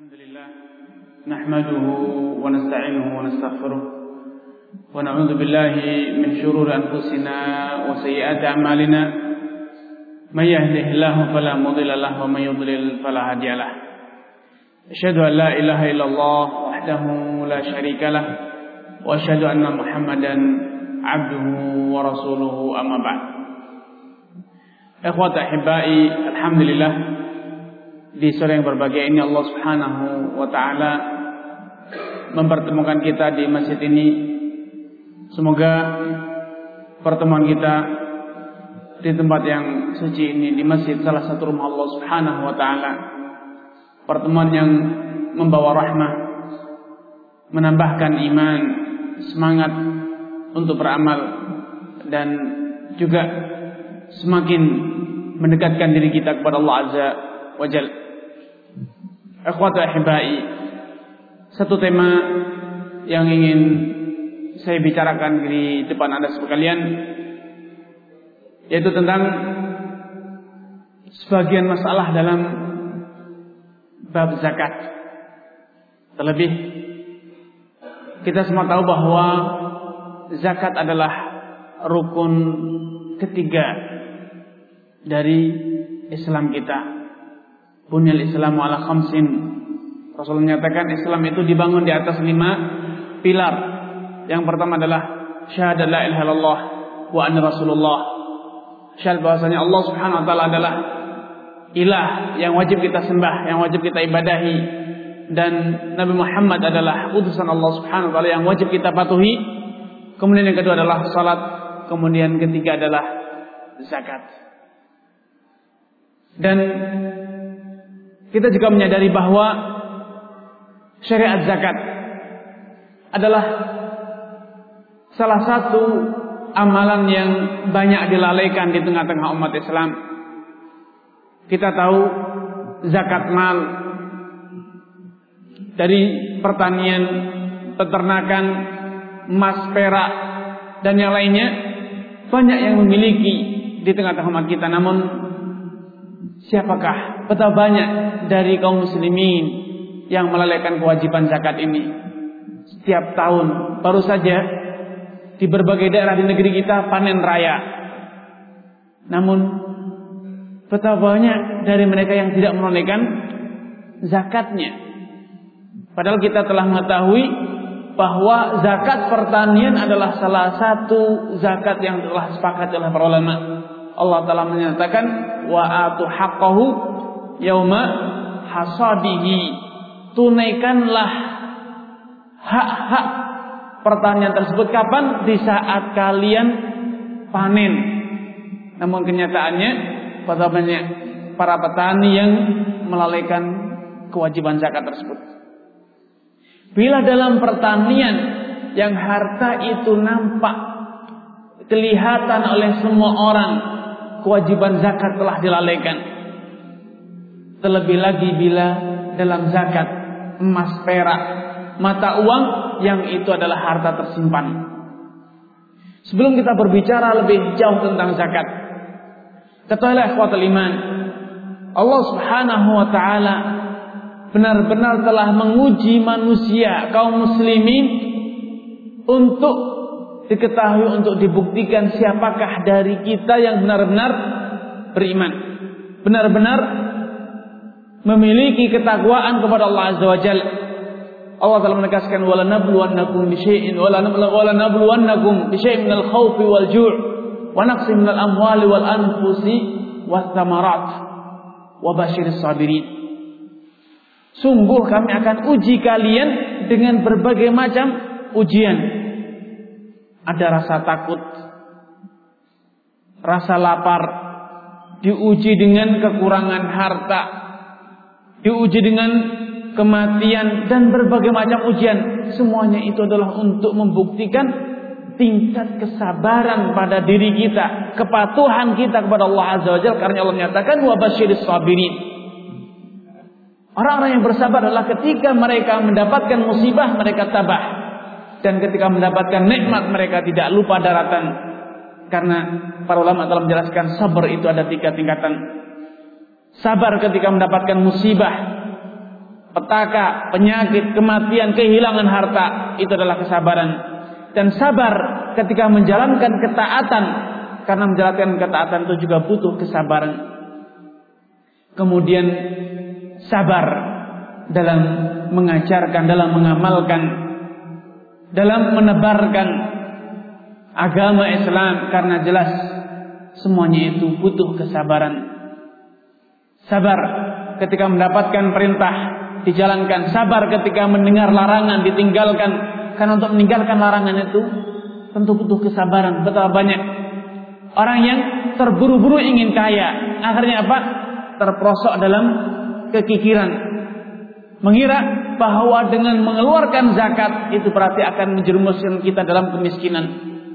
Alhamdulillah nahmaduhu wa nasta'inuhu wa nastaghfiruh wa na'udzu billahi min shururi anfusina wa sayyiati a'malina may yahdihillahu fala mudilla lahu wa may yudlil fala hadiya lahu asyhadu an la ilaha illallah wahdahu la syarika lah wa asyhadu anna Muhammadan 'abduhu wa rasuluhu amma ba'd. Ikhwata ahibbai, alhamdulillah di sore yang berbahagia ini Allah Subhanahu wa taala mempertemukan kita di masjid ini. Semoga pertemuan kita di tempat yang suci ini, di masjid salah satu rumah Allah Subhanahu wa taala, pertemuan yang membawa rahmah, menambahkan iman, semangat untuk beramal, dan juga semakin mendekatkan diri kita kepada Allah Azza wa Jalla. Ikhwata ahibbai, satu tema yang ingin saya bicarakan di depan Anda sekalian, yaitu tentang sebagian masalah dalam bab zakat. Terlebih kita semua tahu bahwa zakat adalah rukun ketiga dari Islam kita. Bunyal Islamu ala khamsin. Rasul menyatakan Islam itu dibangun di atas 5 pilar. Yang pertama adalah syahadat la ilaha illallah wa anna rasulullah. Syahadat bahwasanya Allah Subhanahu wa taala adalah ilah yang wajib kita sembah, yang wajib kita ibadahi, dan Nabi Muhammad adalah utusan Allah Subhanahu wa taala yang wajib kita patuhi. Kemudian yang kedua adalah salat, kemudian ketiga adalah zakat. Dan kita juga menyadari bahwa syariat zakat adalah salah satu amalan yang banyak dilalaikan di tengah-tengah umat Islam. Kita tahu zakat mal dari pertanian, peternakan, emas, perak, dan yang lainnya banyak yang memiliki di tengah-tengah umat kita. Namun siapakah, betapa banyak dari kaum muslimin yang melalaikan kewajiban zakat ini? Setiap tahun, baru saja di berbagai daerah di negeri kita panen raya. Namun betapa banyak dari mereka yang tidak menunaikan zakatnya. Padahal kita telah mengetahui bahwa zakat pertanian adalah salah satu zakat yang telah sepakat oleh para ulama. Allah Ta'ala menyatakan wa atu haqqahu yauma hasadihi. Tunaikanlah hak-hak pertanian tersebut kapan? Di saat kalian panen. Namun kenyataannya pada banyak para petani yang melalaikan kewajiban zakat tersebut. Bila dalam pertanian yang harta itu nampak, kelihatan oleh semua orang, kewajiban zakat telah dilalaikan. Terlebih lagi bila dalam zakat emas, perak, mata uang yang itu adalah harta tersimpan. Sebelum kita berbicara lebih jauh tentang zakat, ketahuilah ikhwatul iman, Allah Subhanahu wa taala benar-benar telah menguji manusia kaum muslimin untuk diketahui, untuk dibuktikan siapakah dari kita yang benar-benar beriman, benar-benar memiliki ketakwaan kepada Allah Azza wa Jalla. Allah telah menegaskan wala nabluwannakum bisyai'in wala nabluwannakum bisyai'in minal khaufi wal ju' wa naqsin minal amwali wal anfusi wath thamarat wa basyiris sabirin. Sungguh kami akan uji kalian dengan berbagai macam ujian. Ada rasa takut, rasa lapar, diuji dengan kekurangan harta, diuji dengan kematian, dan berbagai macam ujian. Semuanya itu adalah untuk membuktikan tingkat kesabaran pada diri kita, kepatuhan kita kepada Allah Azza wa Jalla. Karena Allah menyatakan wa basyiris sabirin. Orang-orang yang bersabar adalah ketika mereka mendapatkan musibah mereka tabah, dan ketika mendapatkan nikmat mereka tidak lupa daratan. Karena para ulama telah menjelaskan sabar itu ada 3 tingkatan. Sabar ketika mendapatkan musibah, petaka, penyakit, kematian, kehilangan harta, itu adalah kesabaran. Dan sabar ketika menjalankan ketaatan, karena menjalankan ketaatan itu juga butuh kesabaran. Kemudian sabar dalam mengajarkan, dalam mengamalkan, dalam menebarkan agama Islam, karena jelas semuanya itu butuh kesabaran. Sabar ketika mendapatkan perintah dijalankan, sabar ketika mendengar larangan ditinggalkan, karena untuk meninggalkan larangan itu tentu butuh kesabaran. Betapa banyak orang yang terburu-buru ingin kaya, akhirnya apa? Terperosok dalam kekikiran, mengira bahwa dengan mengeluarkan zakat itu berarti akan menjerumuskan kita dalam kemiskinan.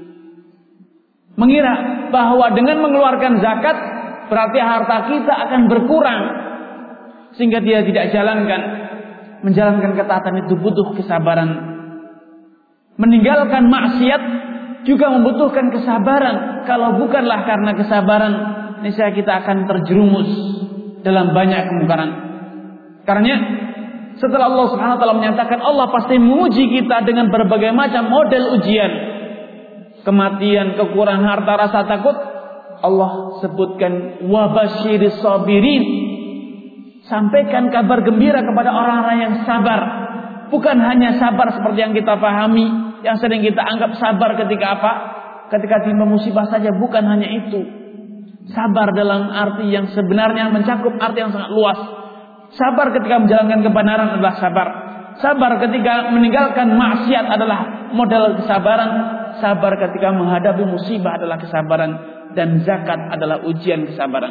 Mengira bahwa dengan mengeluarkan zakat berarti harta kita akan berkurang, sehingga dia tidak jalankan. Menjalankan ketaatan itu butuh kesabaran. Meninggalkan maksiat juga membutuhkan kesabaran. Kalau bukanlah karena kesabaran, niscaya kita akan terjerumus dalam banyak kemungkaran. Karena setelah Allah Subhanahu wa taala menyatakan Allah pasti menguji kita dengan berbagai macam model ujian, kematian, kekurangan harta, rasa takut, Allah sebutkan wabasyiris sabirin, sampaikan kabar gembira kepada orang-orang yang sabar. Bukan hanya sabar seperti yang kita pahami, yang sering kita anggap sabar ketika apa? Ketika timpa musibah saja. Bukan hanya itu. Sabar dalam arti yang sebenarnya mencakup arti yang sangat luas. Sabar ketika menjalankan kebenaran adalah sabar. Sabar ketika meninggalkan maksiat adalah modal kesabaran. Sabar ketika menghadapi musibah adalah kesabaran. Dan zakat adalah ujian kesabaran.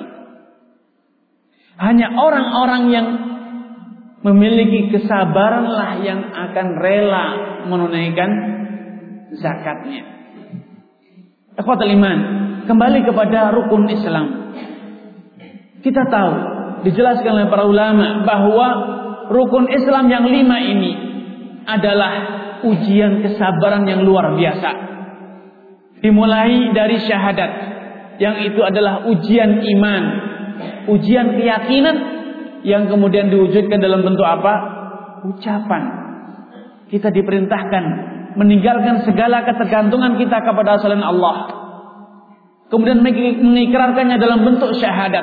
Hanya orang-orang yang memiliki kesabaranlah yang akan rela menunaikan zakatnya. Ikhwatul iman, kembali kepada rukun Islam. Kita tahu, dijelaskan oleh para ulama bahwa rukun Islam yang 5 ini adalah ujian kesabaran yang luar biasa. Dimulai dari syahadat, yang itu adalah ujian iman, ujian keyakinan, yang kemudian diwujudkan dalam bentuk apa? Ucapan. Kita diperintahkan meninggalkan segala ketergantungan kita kepada selain Allah, kemudian mengikrarkannya dalam bentuk syahadat.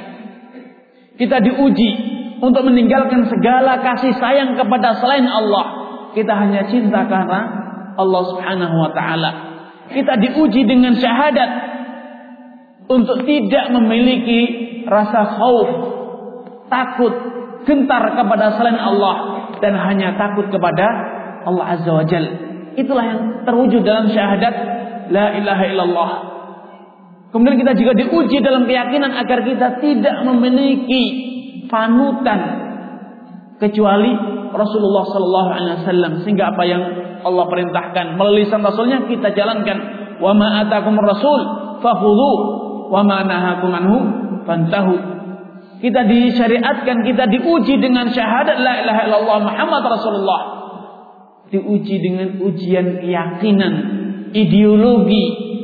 Kita diuji untuk meninggalkan segala kasih sayang kepada selain Allah. Kita hanya cinta karena Allah Subhanahu wa taala. Kita diuji dengan syahadat untuk tidak memiliki rasa khauf, takut, gentar kepada selain Allah, dan hanya takut kepada Allah Azza wa Jalla. Itulah yang terwujud dalam syahadat la ilaha illallah. Kemudian kita juga diuji dalam keyakinan agar kita tidak memiliki panutan kecuali Rasulullah sallallahu alaihi wasallam, sehingga apa yang Allah perintahkan melalui lisan Rasulnya kita jalankan. Wa ma atakumur rasul fakhudhu wa ma nahakum anhu fantahu. Kita disyariatkan, kita diuji dengan syahadat la ilaha illallah Muhammad Rasulullah. Diuji dengan ujian keyakinan, ideologi.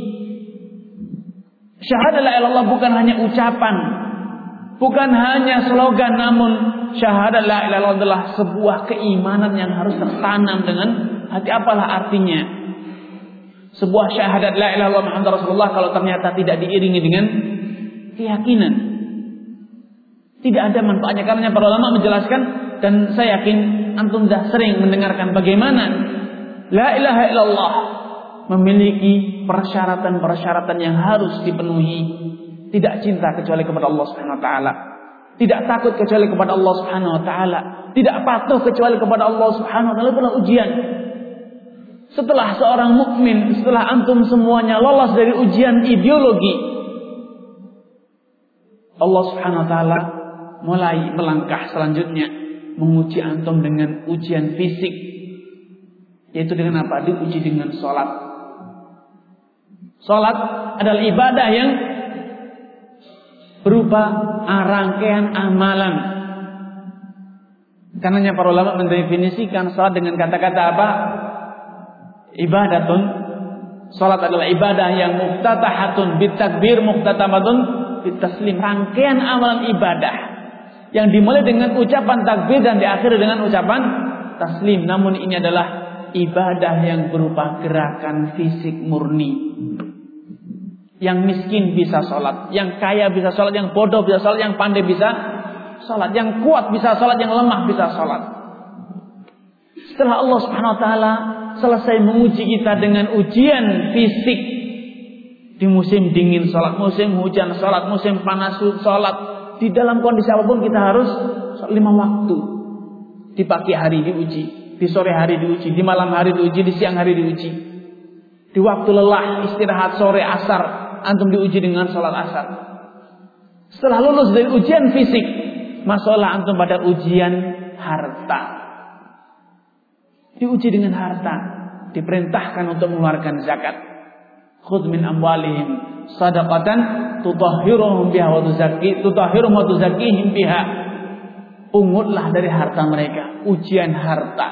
Syahadat la ilaha illallah bukan hanya ucapan, bukan hanya slogan, namun syahadat la ilaha illallah adalah sebuah keimanan yang harus tertanam dengan hati. Apalah artinya sebuah syahadat la ilaha illallah Muhammad Rasulullah kalau ternyata tidak diiringi dengan keyakinan? Tidak ada manfaatnya. Karena para ulama menjelaskan, dan saya yakin antum sudah sering mendengarkan bagaimana la ilaha illallah memiliki persyaratan-persyaratan yang harus dipenuhi. Tidak cinta kecuali kepada Allah Subhanahu wa taala, tidak takut kecuali kepada Allah Subhanahu wa taala, tidak patuh kecuali kepada Allah Subhanahu wa taala. Itulah ujian. Setelah seorang mukmin, setelah antum semuanya lolos dari ujian ideologi, Allah Subhanahu wa taala mulai melangkah selanjutnya, menguji antum dengan ujian fisik, yaitu dengan apa? Diuji dengan sholat. Sholat adalah ibadah yang berupa rangkaian amalan. Karenanya para ulama mendefinisikan sholat dengan kata-kata apa? Ibadatun. Sholat adalah ibadah yang muftatahatun bitakbir, muftatamatun bitaslim. Rangkaian amalan ibadah yang dimulai dengan ucapan takbir dan diakhiri dengan ucapan taslim. Namun ini adalah ibadah yang berupa gerakan fisik murni. Yang miskin bisa sholat, yang kaya bisa sholat, yang bodoh bisa sholat, yang pandai bisa sholat, yang kuat bisa sholat, yang lemah bisa sholat. Setelah Allah Subhanahu Wa Taala selesai menguji kita dengan ujian fisik, di musim dingin sholat, musim hujan sholat, musim panas sholat, di dalam kondisi apapun kita harus 5 waktu. Di pagi hari diuji, di sore hari diuji, di malam hari diuji, di siang hari diuji. Di waktu lelah, istirahat sore asar, antum diuji dengan sholat asar. Setelah lulus dari ujian fisik, masuklah antum pada ujian harta. Diuji dengan harta, diperintahkan untuk mengeluarkan zakat. Khudh min amwalihim shadaqatan tutahhiruhum biha wa tuzakkihim biha. Pungutlah dari harta mereka. Ujian harta.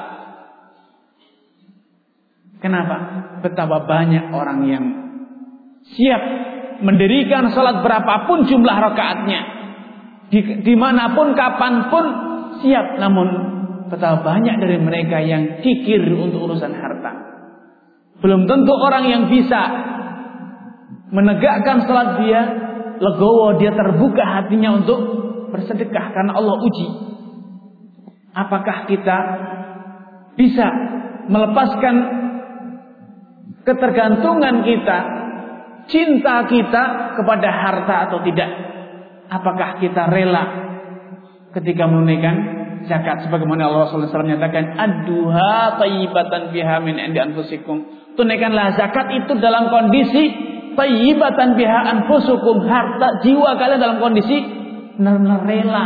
Kenapa? Betapa banyak orang yang siap mendirikan salat berapapun jumlah rakaatnya, dimanapun kapanpun siap. Namun betapa banyak dari mereka yang kikir untuk urusan harta. Belum tentu orang yang bisa menegakkan salat dia legowo, dia terbuka hatinya untuk bersedekah karena Allah uji. Apakah kita bisa melepaskan ketergantungan kita, cinta kita kepada harta atau tidak? Apakah kita rela ketika menunaikan zakat sebagaimana Allah SAW menyatakan adduha tayyibatan biha min indi anfusikum. Tunaikanlah zakat itu dalam kondisi tayyibatan biha anfusukum, harta jiwa kalian dalam kondisi benar-benar rela.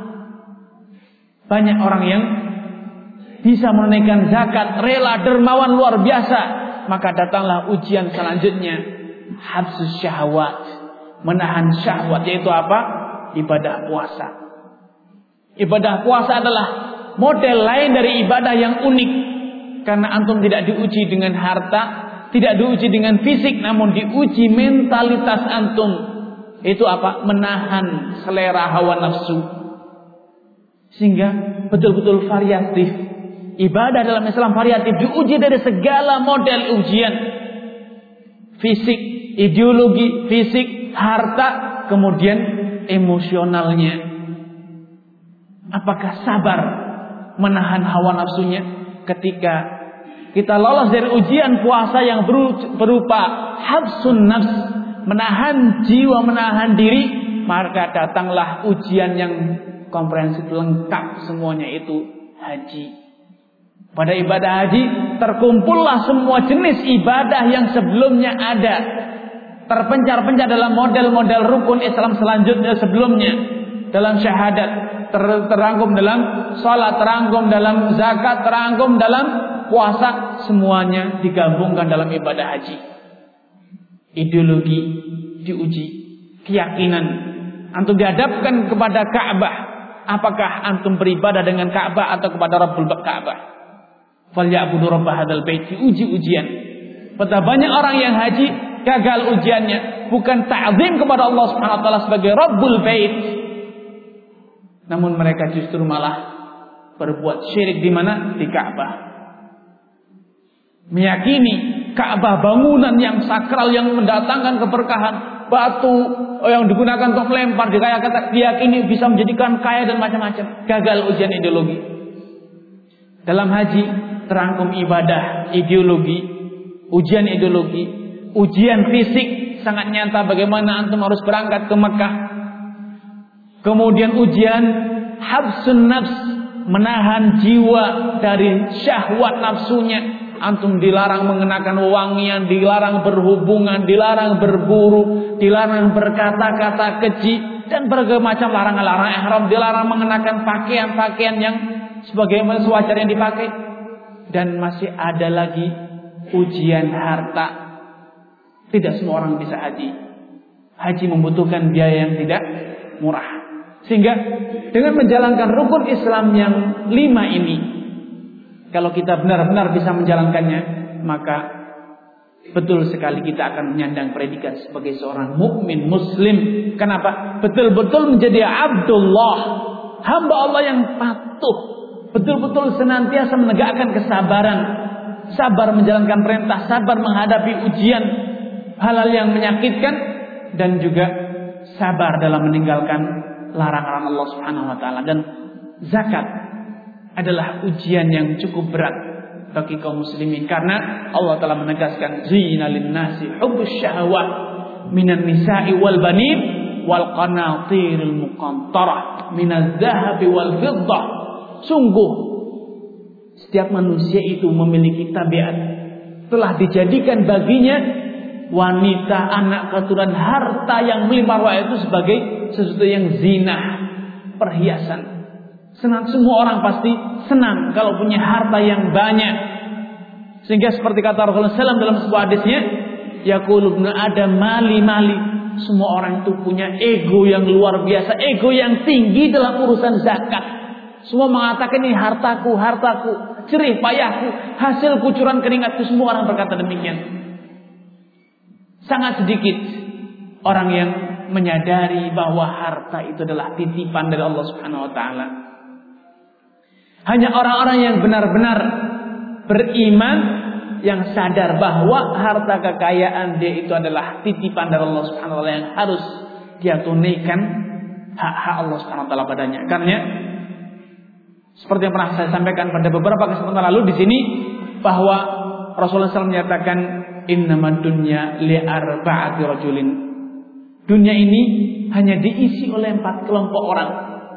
Banyak orang yang bisa menunaikan zakat, rela, dermawan luar biasa. Maka datanglah ujian selanjutnya, habsus syahwat, menahan syahwat, yaitu apa? Ibadah puasa. Ibadah puasa adalah model lain dari ibadah yang unik, karena antum tidak diuji dengan harta, tidak diuji dengan fisik, namun diuji mentalitas antum. Itu apa? Menahan selera hawa nafsu. Sehingga betul-betul variatif. Ibadah dalam Islam variatif, diuji dari segala model ujian. Fisik, ideologi, fisik, harta, kemudian emosionalnya. Apakah sabar menahan hawa nafsunya ketika kita lolos dari ujian puasa yang berupa habsun nafs, menahan jiwa, menahan diri, maka datanglah ujian yang komprehensif, lengkap semuanya, itu haji. Pada ibadah haji terkumpullah semua jenis ibadah yang sebelumnya ada, terpencar-pencar dalam model-model rukun Islam selanjutnya sebelumnya, dalam syahadat, terangkum dalam salat, terangkum dalam zakat, terangkum dalam puasa, semuanya digabungkan dalam ibadah haji. Ideologi diuji, keyakinan antum dihadapkan kepada Ka'bah, apakah antum beribadah dengan Ka'bah atau kepada Rabbul Ka'bah? Falyabudu rabb hadzal bait, diuji ujian. Betapa banyak orang yang haji gagal ujiannya, bukan ta'zim kepada Allah Subhanahu wa taala sebagai Rabbul Bait, namun mereka justru malah berbuat syirik di mana? Di Ka'bah. Meyakini Ka'bah bangunan yang sakral yang mendatangkan keberkahan, batu yang digunakan untuk melempar, diyakini bisa menjadikan kaya dan macam-macam. Gagal ujian ideologi. Dalam haji terangkum ibadah, ideologi, ujian ideologi, ujian fisik sangat nyata bagaimana antum harus berangkat ke Mekah. Kemudian ujian habsun nafs, menahan jiwa dari syahwat nafsunya. Antum dilarang mengenakan wewangian, dilarang berhubungan, dilarang berburu, dilarang berkata-kata keji, dan berbagai macam larangan-larangan ihram, dilarang mengenakan pakaian-pakaian yang sebagaimana sewajarnya dipakai. Dan masih ada lagi ujian harta. Tidak semua orang bisa haji. Haji membutuhkan biaya yang tidak murah. Sehingga dengan menjalankan rukun Islam yang 5 ini, kalau kita benar-benar bisa menjalankannya, maka betul sekali kita akan menyandang predikat sebagai seorang mukmin muslim. Kenapa? Betul-betul menjadi Abdullah, hamba Allah yang patuh, betul-betul senantiasa menegakkan kesabaran, sabar menjalankan perintah, sabar menghadapi ujian, hal-hal yang menyakitkan, dan juga sabar dalam meninggalkan larangan Allah Subhanahu wa taala. Dan zakat adalah ujian yang cukup berat bagi kaum muslimin, karena Allah telah menegaskan zina lin-nasi hubbus syahawat minan nisa'i wal banin wal qanatiril muqantarah minaz zahabi wal fiddah. Sungguh setiap manusia itu memiliki tabiat, telah dijadikan baginya wanita, anak keturunan, harta yang melimpah ruah itu sebagai sesuatu yang zina, perhiasan. Semua orang pasti senang kalau punya harta yang banyak. Sehingga seperti kata Rasulullah SAW dalam sebuah hadisnya, yaqulu ibnu Adam mali. Semua orang itu punya ego yang luar biasa, ego yang tinggi dalam urusan zakat. Semua mengatakan ini hartaku, jerih payahku, hasil kucuran keringatku. Semua orang berkata demikian. Sangat sedikit orang yang menyadari bahwa harta itu adalah titipan dari Allah Subhanahu wa taala. Hanya orang-orang yang benar-benar beriman, yang sadar bahwa harta kekayaan dia itu adalah titipan dari Allah Subhanahu wa taala yang harus dia tunaikan hak-hak Allah Subhanahu wa taala padanya. Karena seperti yang pernah saya sampaikan pada beberapa kesempatan lalu di sini, bahwa Rasulullah SAW menyatakan innamad dunya li arba'ati rajulin. Dunia ini hanya diisi oleh 4 kelompok orang.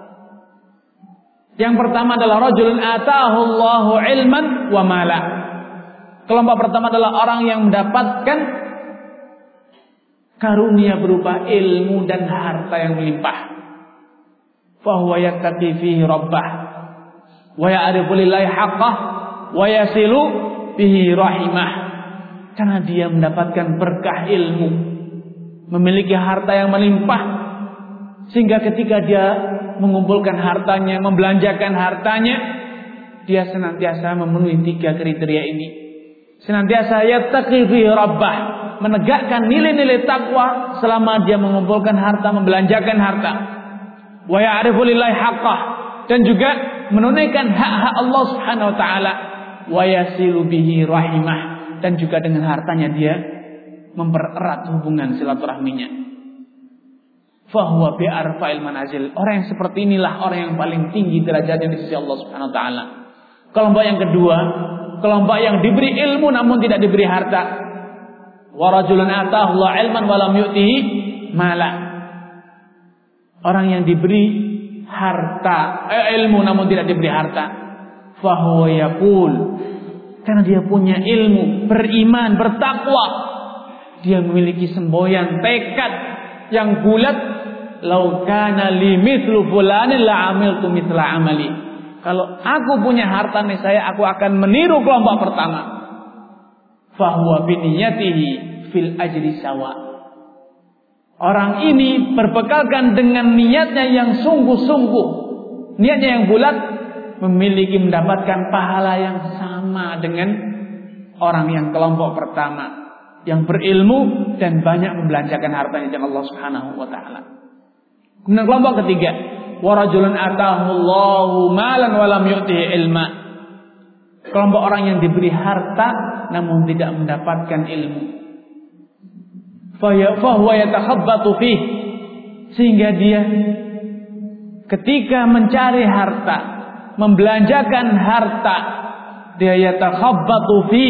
Yang pertama adalah rajulun ataahu Allahu ilman wa mala. Kelompok pertama adalah orang yang mendapatkan karunia berupa ilmu dan harta yang melimpah. Fa huwa yattaqi fihi rabbah wa ya'rifu lillahi haqqah wa yasilu bihi rahimah. Karena dia mendapatkan berkah ilmu, memiliki harta yang melimpah, sehingga ketika dia mengumpulkan hartanya, membelanjakan hartanya, dia senantiasa memenuhi 3 kriteria ini. Senantiasa yattaqi fi rabbah, menegakkan nilai-nilai takwa selama dia mengumpulkan harta, membelanjakan harta. Wa ya'rifu lillahi haqqah, dan juga menunaikan hak-hak Allah Subhanahu wa taala. Wa yasilu bihi rahimah, dan juga dengan hartanya dia mempererat hubungan silaturahminya. Fahuwa bi arfa'il manazil. Orang yang seperti inilah orang yang paling tinggi derajatnya di sisi Allah Subhanahu wa taala. Kelompok yang kedua, kelompok yang diberi ilmu namun tidak diberi harta. Wa rajulun ataahu Allah ilman wa lam yu'tihi mala. Orang yang diberi harta, ilmu namun tidak diberi harta. Fahuwa yaqul, karena dia punya ilmu, beriman, bertakwa, dia memiliki semboyan tekad yang bulat, lau kana li mithlu fulanin la amiltu mithla amali. Kalau aku punya harta nih aku akan meniru kelompok pertama. Fahuwa biniyatihi fil ajri sawa. Orang ini berbekalkan dengan niatnya yang sungguh-sungguh, niatnya yang bulat, memiliki mendapatkan pahala yang sama dengan orang yang kelompok pertama, yang berilmu dan banyak membelanjakan hartanya dengan Allah Subhanahu wa taala. Kemudian kelompok ketiga, wa rajulun ataahu Allahu malan wa lam yu'tihi ilma. Kelompok orang yang diberi harta namun tidak mendapatkan ilmu. Fa huwa yatakhabbatu fihi, sehingga dia ketika mencari harta, membelanjakan harta, dia yatakhabbatu fihi,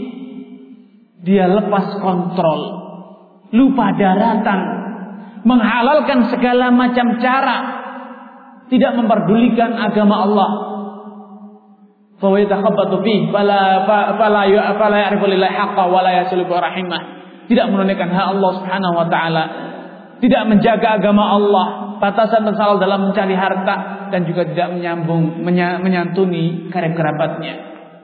dia lepas kontrol, lupa daratan, menghalalkan segala macam cara, tidak memperdulikan agama Allah. Fa yatakhabbatu fihi fala ya'rifu lillahi haqqan wa la yasilu bi rahimah. Tidak menunaikan hak Allah Subhanahu wa taala, tidak menjaga agama Allah, batasan bersalah dalam mencari harta, dan juga tidak menyantuni karib kerabatnya.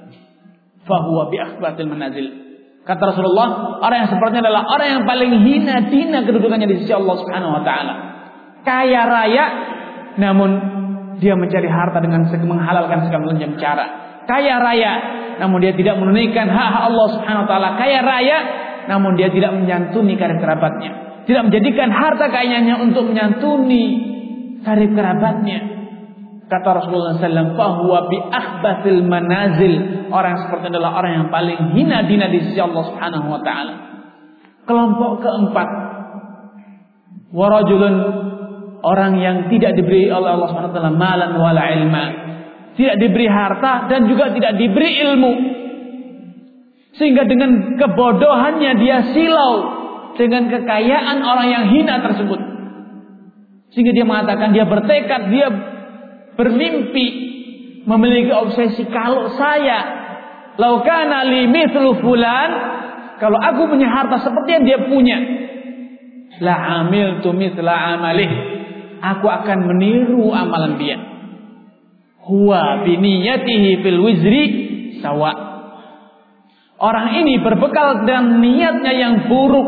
Fa huwa bi akhbatil manazil. Kata Rasulullah, orang yang sepertinya adalah orang yang paling hina dina kedudukannya di sisi Allah Subhanahu wa taala. Kaya raya namun dia mencari harta dengan menghalalkan segala macam cara. Kaya raya namun dia tidak menunaikan hak Allah Subhanahu wa taala. Kaya raya namun dia tidak menyantuni karib kerabatnya, tidak menjadikan harta kekayaannya untuk menyantuni karib kerabatnya. Kata Rasulullah SAW, fahuwa bi akhbathil manazil. Orang seperti adalah orang yang paling hina dina di sisi Allah Subhanahu wa taala. Kelompok keempat, warajulun, orang yang tidak diberi oleh Allah Subhanahu wa taala malan wala ilma. Tidak diberi harta dan juga tidak diberi ilmu. Sehingga dengan kebodohannya dia silau dengan kekayaan orang yang hina tersebut. Sehingga dia mengatakan, dia bertekad, dia bermimpi, memiliki obsesi, kalau saya laukana li mithlu fulan, kalau aku punya harta seperti yang dia punya, la amiltu mithla amalih, aku akan meniru amalan dia. Huwa biniyatihi fil wizri sawa. Orang ini berbekal dengan niatnya yang buruk,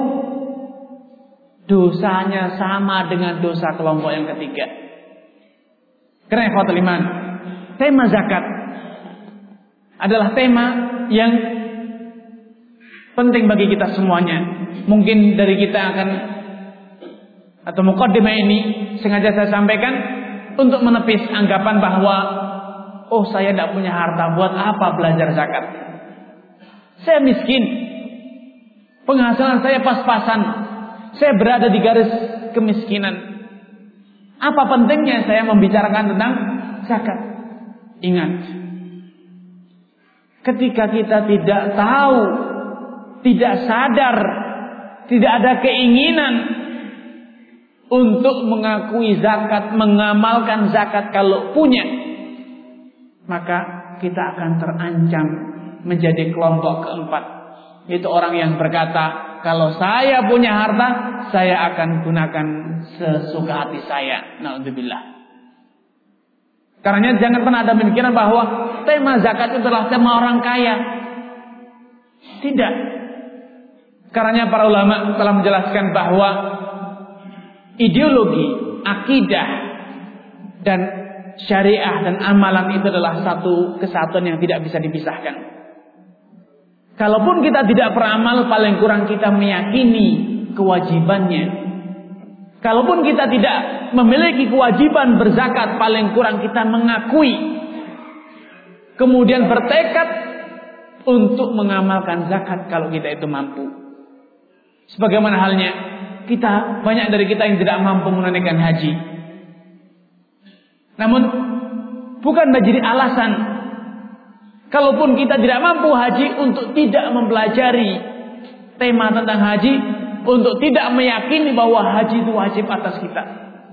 dosanya sama dengan dosa kelompok yang ketiga. Karena ikhwatul iman, tema zakat adalah tema yang penting bagi kita semuanya. Mungkin dari kita akan, atau muqaddimah ini sengaja saya sampaikan untuk menepis anggapan bahwa oh, saya tidak punya harta, buat apa belajar zakat? Saya miskin, penghasilan saya pas-pasan, saya berada di garis kemiskinan. Apa pentingnya saya membicarakan tentang zakat? Ingat, ketika kita tidak tahu, tidak sadar, tidak ada keinginan untuk mengakui zakat, mengamalkan zakat kalau punya, maka kita akan terancam menjadi kelompok keempat, yaitu orang yang berkata, kalau saya punya harta, saya akan gunakan sesuka hati saya. Na'udzubillah. Karena jangan pernah ada pemikiran bahwa tema zakat itu adalah tema orang kaya. Tidak. Karena para ulama telah menjelaskan bahwa ideologi, akidah, dan syariah dan amalan itu adalah satu kesatuan yang tidak bisa dipisahkan. Kalaupun kita tidak beramal, paling kurang kita meyakini kewajibannya. Kalaupun kita tidak memiliki kewajiban berzakat, paling kurang kita mengakui, kemudian bertekad untuk mengamalkan zakat kalau kita itu mampu. Sebagaimana halnya kita, banyak dari kita yang tidak mampu menunaikan haji. Namun bukan menjadi alasan, kalaupun kita tidak mampu haji, untuk tidak mempelajari tema tentang haji, untuk tidak meyakini bahwa haji itu wajib atas kita.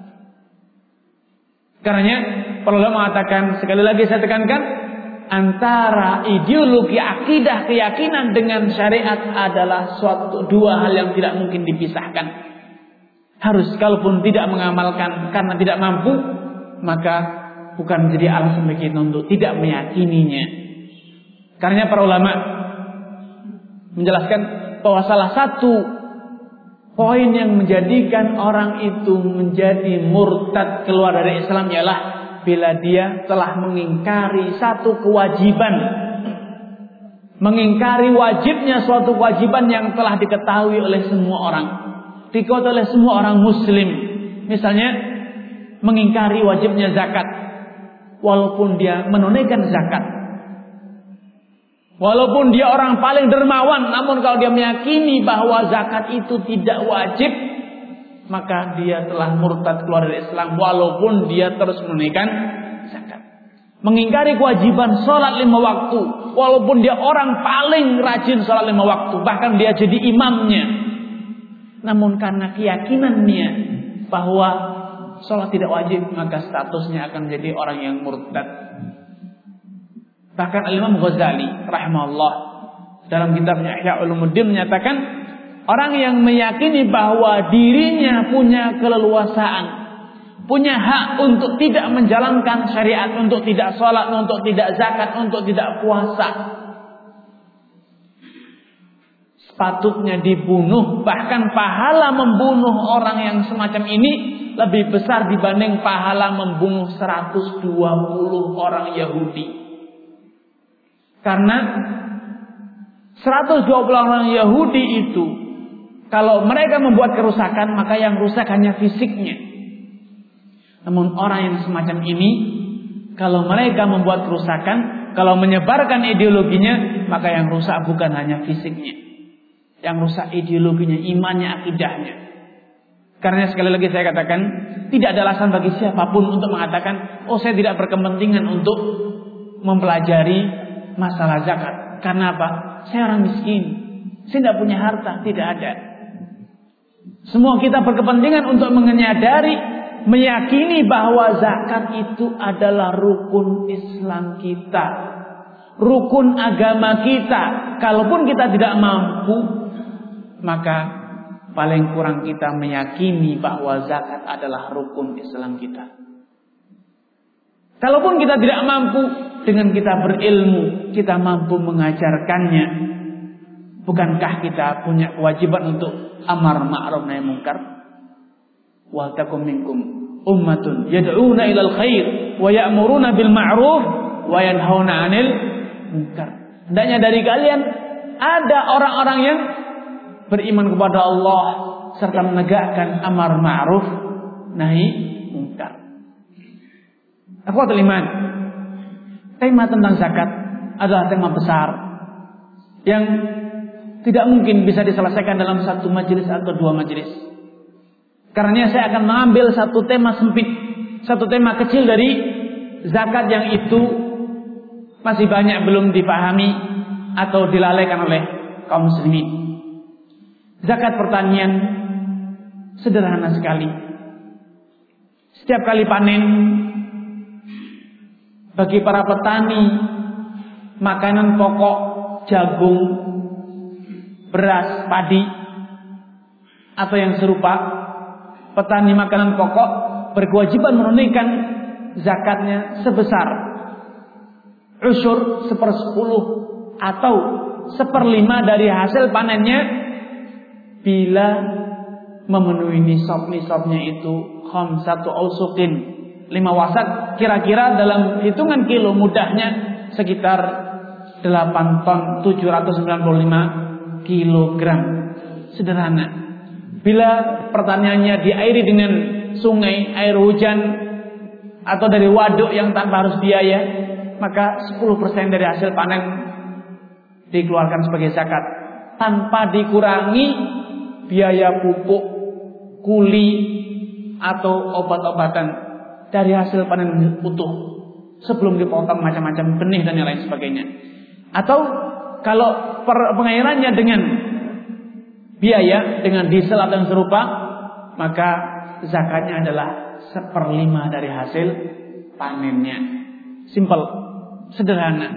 Karena perlu mengatakan, sekali lagi saya tekankan, antara ideologi, akidah, keyakinan dengan syariat adalah dua hal yang tidak mungkin dipisahkan. Harus, kalaupun tidak mengamalkan karena tidak mampu, maka bukan menjadi alasan bagi kita untuk tidak meyakininya. Karena para ulama menjelaskan bahwa salah satu poin yang menjadikan orang itu menjadi murtad, keluar dari Islam, ialah bila dia telah mengingkari satu kewajiban, mengingkari wajibnya suatu kewajiban yang telah diketahui oleh semua orang, diketahui oleh semua orang muslim. Misalnya mengingkari wajibnya zakat, walaupun dia menunaikan zakat. Walaupun dia orang paling dermawan, namun kalau dia meyakini bahwa zakat itu tidak wajib, maka dia telah murtad, keluar dari Islam, walaupun dia terus menunaikan zakat. Mengingkari kewajiban sholat 5 waktu, walaupun dia orang paling rajin sholat 5 waktu, bahkan dia jadi imamnya, namun karena keyakinannya bahwa sholat tidak wajib, maka statusnya akan menjadi orang yang murtad. Bahkan Al-Imam Ghazali rahimahullah dalam kitabnya Ihya Ulumuddin menyatakan, orang yang meyakini bahwa dirinya punya keleluasaan, punya hak untuk tidak menjalankan syariat, untuk tidak sholat, untuk tidak zakat, untuk tidak puasa, sepatutnya dibunuh. Bahkan pahala membunuh orang yang semacam ini lebih besar dibanding pahala membunuh 120 orang Yahudi. Karena 120 orang Yahudi itu, kalau mereka membuat kerusakan, maka yang rusak hanya fisiknya. Namun orang yang semacam ini Kalau mereka membuat kerusakan, kalau menyebarkan ideologinya, maka yang rusak bukan hanya fisiknya. Yang rusak ideologinya, imannya, akidahnya. Karena sekali lagi saya katakan, tidak ada alasan bagi siapapun untuk mengatakan, oh saya tidak berkepentingan untuk mempelajari masalah zakat. Karena apa? Saya orang miskin, saya tidak punya harta. Tidak ada. Semua kita berkepentingan untuk menyadari, meyakini bahwa zakat itu adalah rukun Islam kita, rukun agama kita. Kalaupun kita tidak mampu, maka paling kurang kita meyakini bahwa zakat adalah rukun Islam kita. Kalaupun kita tidak mampu, dengan kita berilmu, kita mampu mengajarkannya. Bukankah kita punya kewajiban untuk amar ma'ruf nahi munkar? Wa takum minkum ummatun yad'una ilal khair wa ya'muruna bil ma'ruf wa yanhauna 'anil munkar. Hendaknya dari kalian ada orang-orang yang beriman kepada Allah serta menegakkan amar ma'ruf nahi munkar. Akhwatul iman, tema tentang zakat adalah tema besar yang tidak mungkin bisa diselesaikan dalam satu majelis atau dua majelis. Karena saya akan mengambil satu tema sempit, satu tema kecil dari zakat yang itu masih banyak belum dipahami atau dilalaikan oleh kaum muslimin. Zakat pertanian sederhana sekali. Setiap kali panen, bagi para petani, makanan pokok jagung, beras, padi, atau yang serupa, petani makanan pokok berkewajiban menunaikan zakatnya sebesar usyur 1/10 atau 1/5 dari hasil panennya bila memenuhi nisabnya itu khamsatu ausuqin, 5 wasak, kira-kira dalam hitungan kilo mudahnya sekitar 8 ton 795 kilogram. Sederhana. Bila pertaniannya diairi dengan sungai, air hujan, atau dari waduk yang tanpa harus biaya, maka 10% dari hasil panen dikeluarkan sebagai zakat tanpa dikurangi biaya pupuk, kuli, atau obat-obatan dari hasil panen utuh sebelum dipotong macam-macam benih dan yang lain sebagainya. Atau kalau pengairannya dengan biaya, dengan diesel atau yang serupa, maka zakatnya adalah 1/5 dari hasil panennya. Simple, sederhana.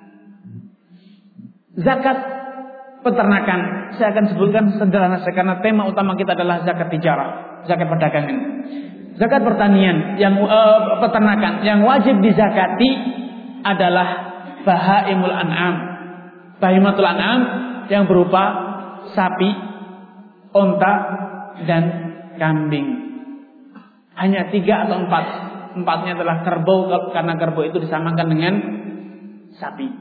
Zakat peternakan saya akan sebutkan sederhana karena tema utama kita adalah zakat tijarah, zakat perdagangan. Zakat pertanian yang peternakan yang wajib dizakati adalah bahaimul an'am. Bahimatul an'am yang berupa sapi, onta, dan kambing. Hanya 3 atau 4. 4-nya adalah kerbau, karena kerbau itu disamakan dengan sapi.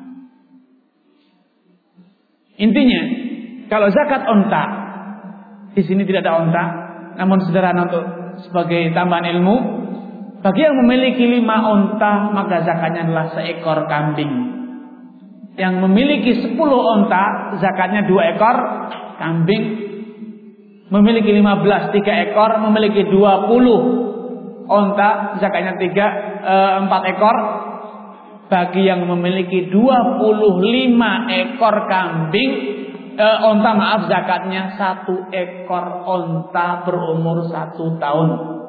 Intinya, kalau zakat onta, di sini tidak ada onta, namun sederhana untuk sebagai tambahan ilmu, bagi yang memiliki 5 onta maka zakatnya adalah 1 ekor kambing. Yang memiliki 10 onta zakatnya 2 ekor kambing. Memiliki 15 3 ekor, memiliki 20 onta zakatnya 4 ekor. Bagi yang memiliki 25 ekor kambing, onta zakatnya 1 ekor onta berumur 1 tahun.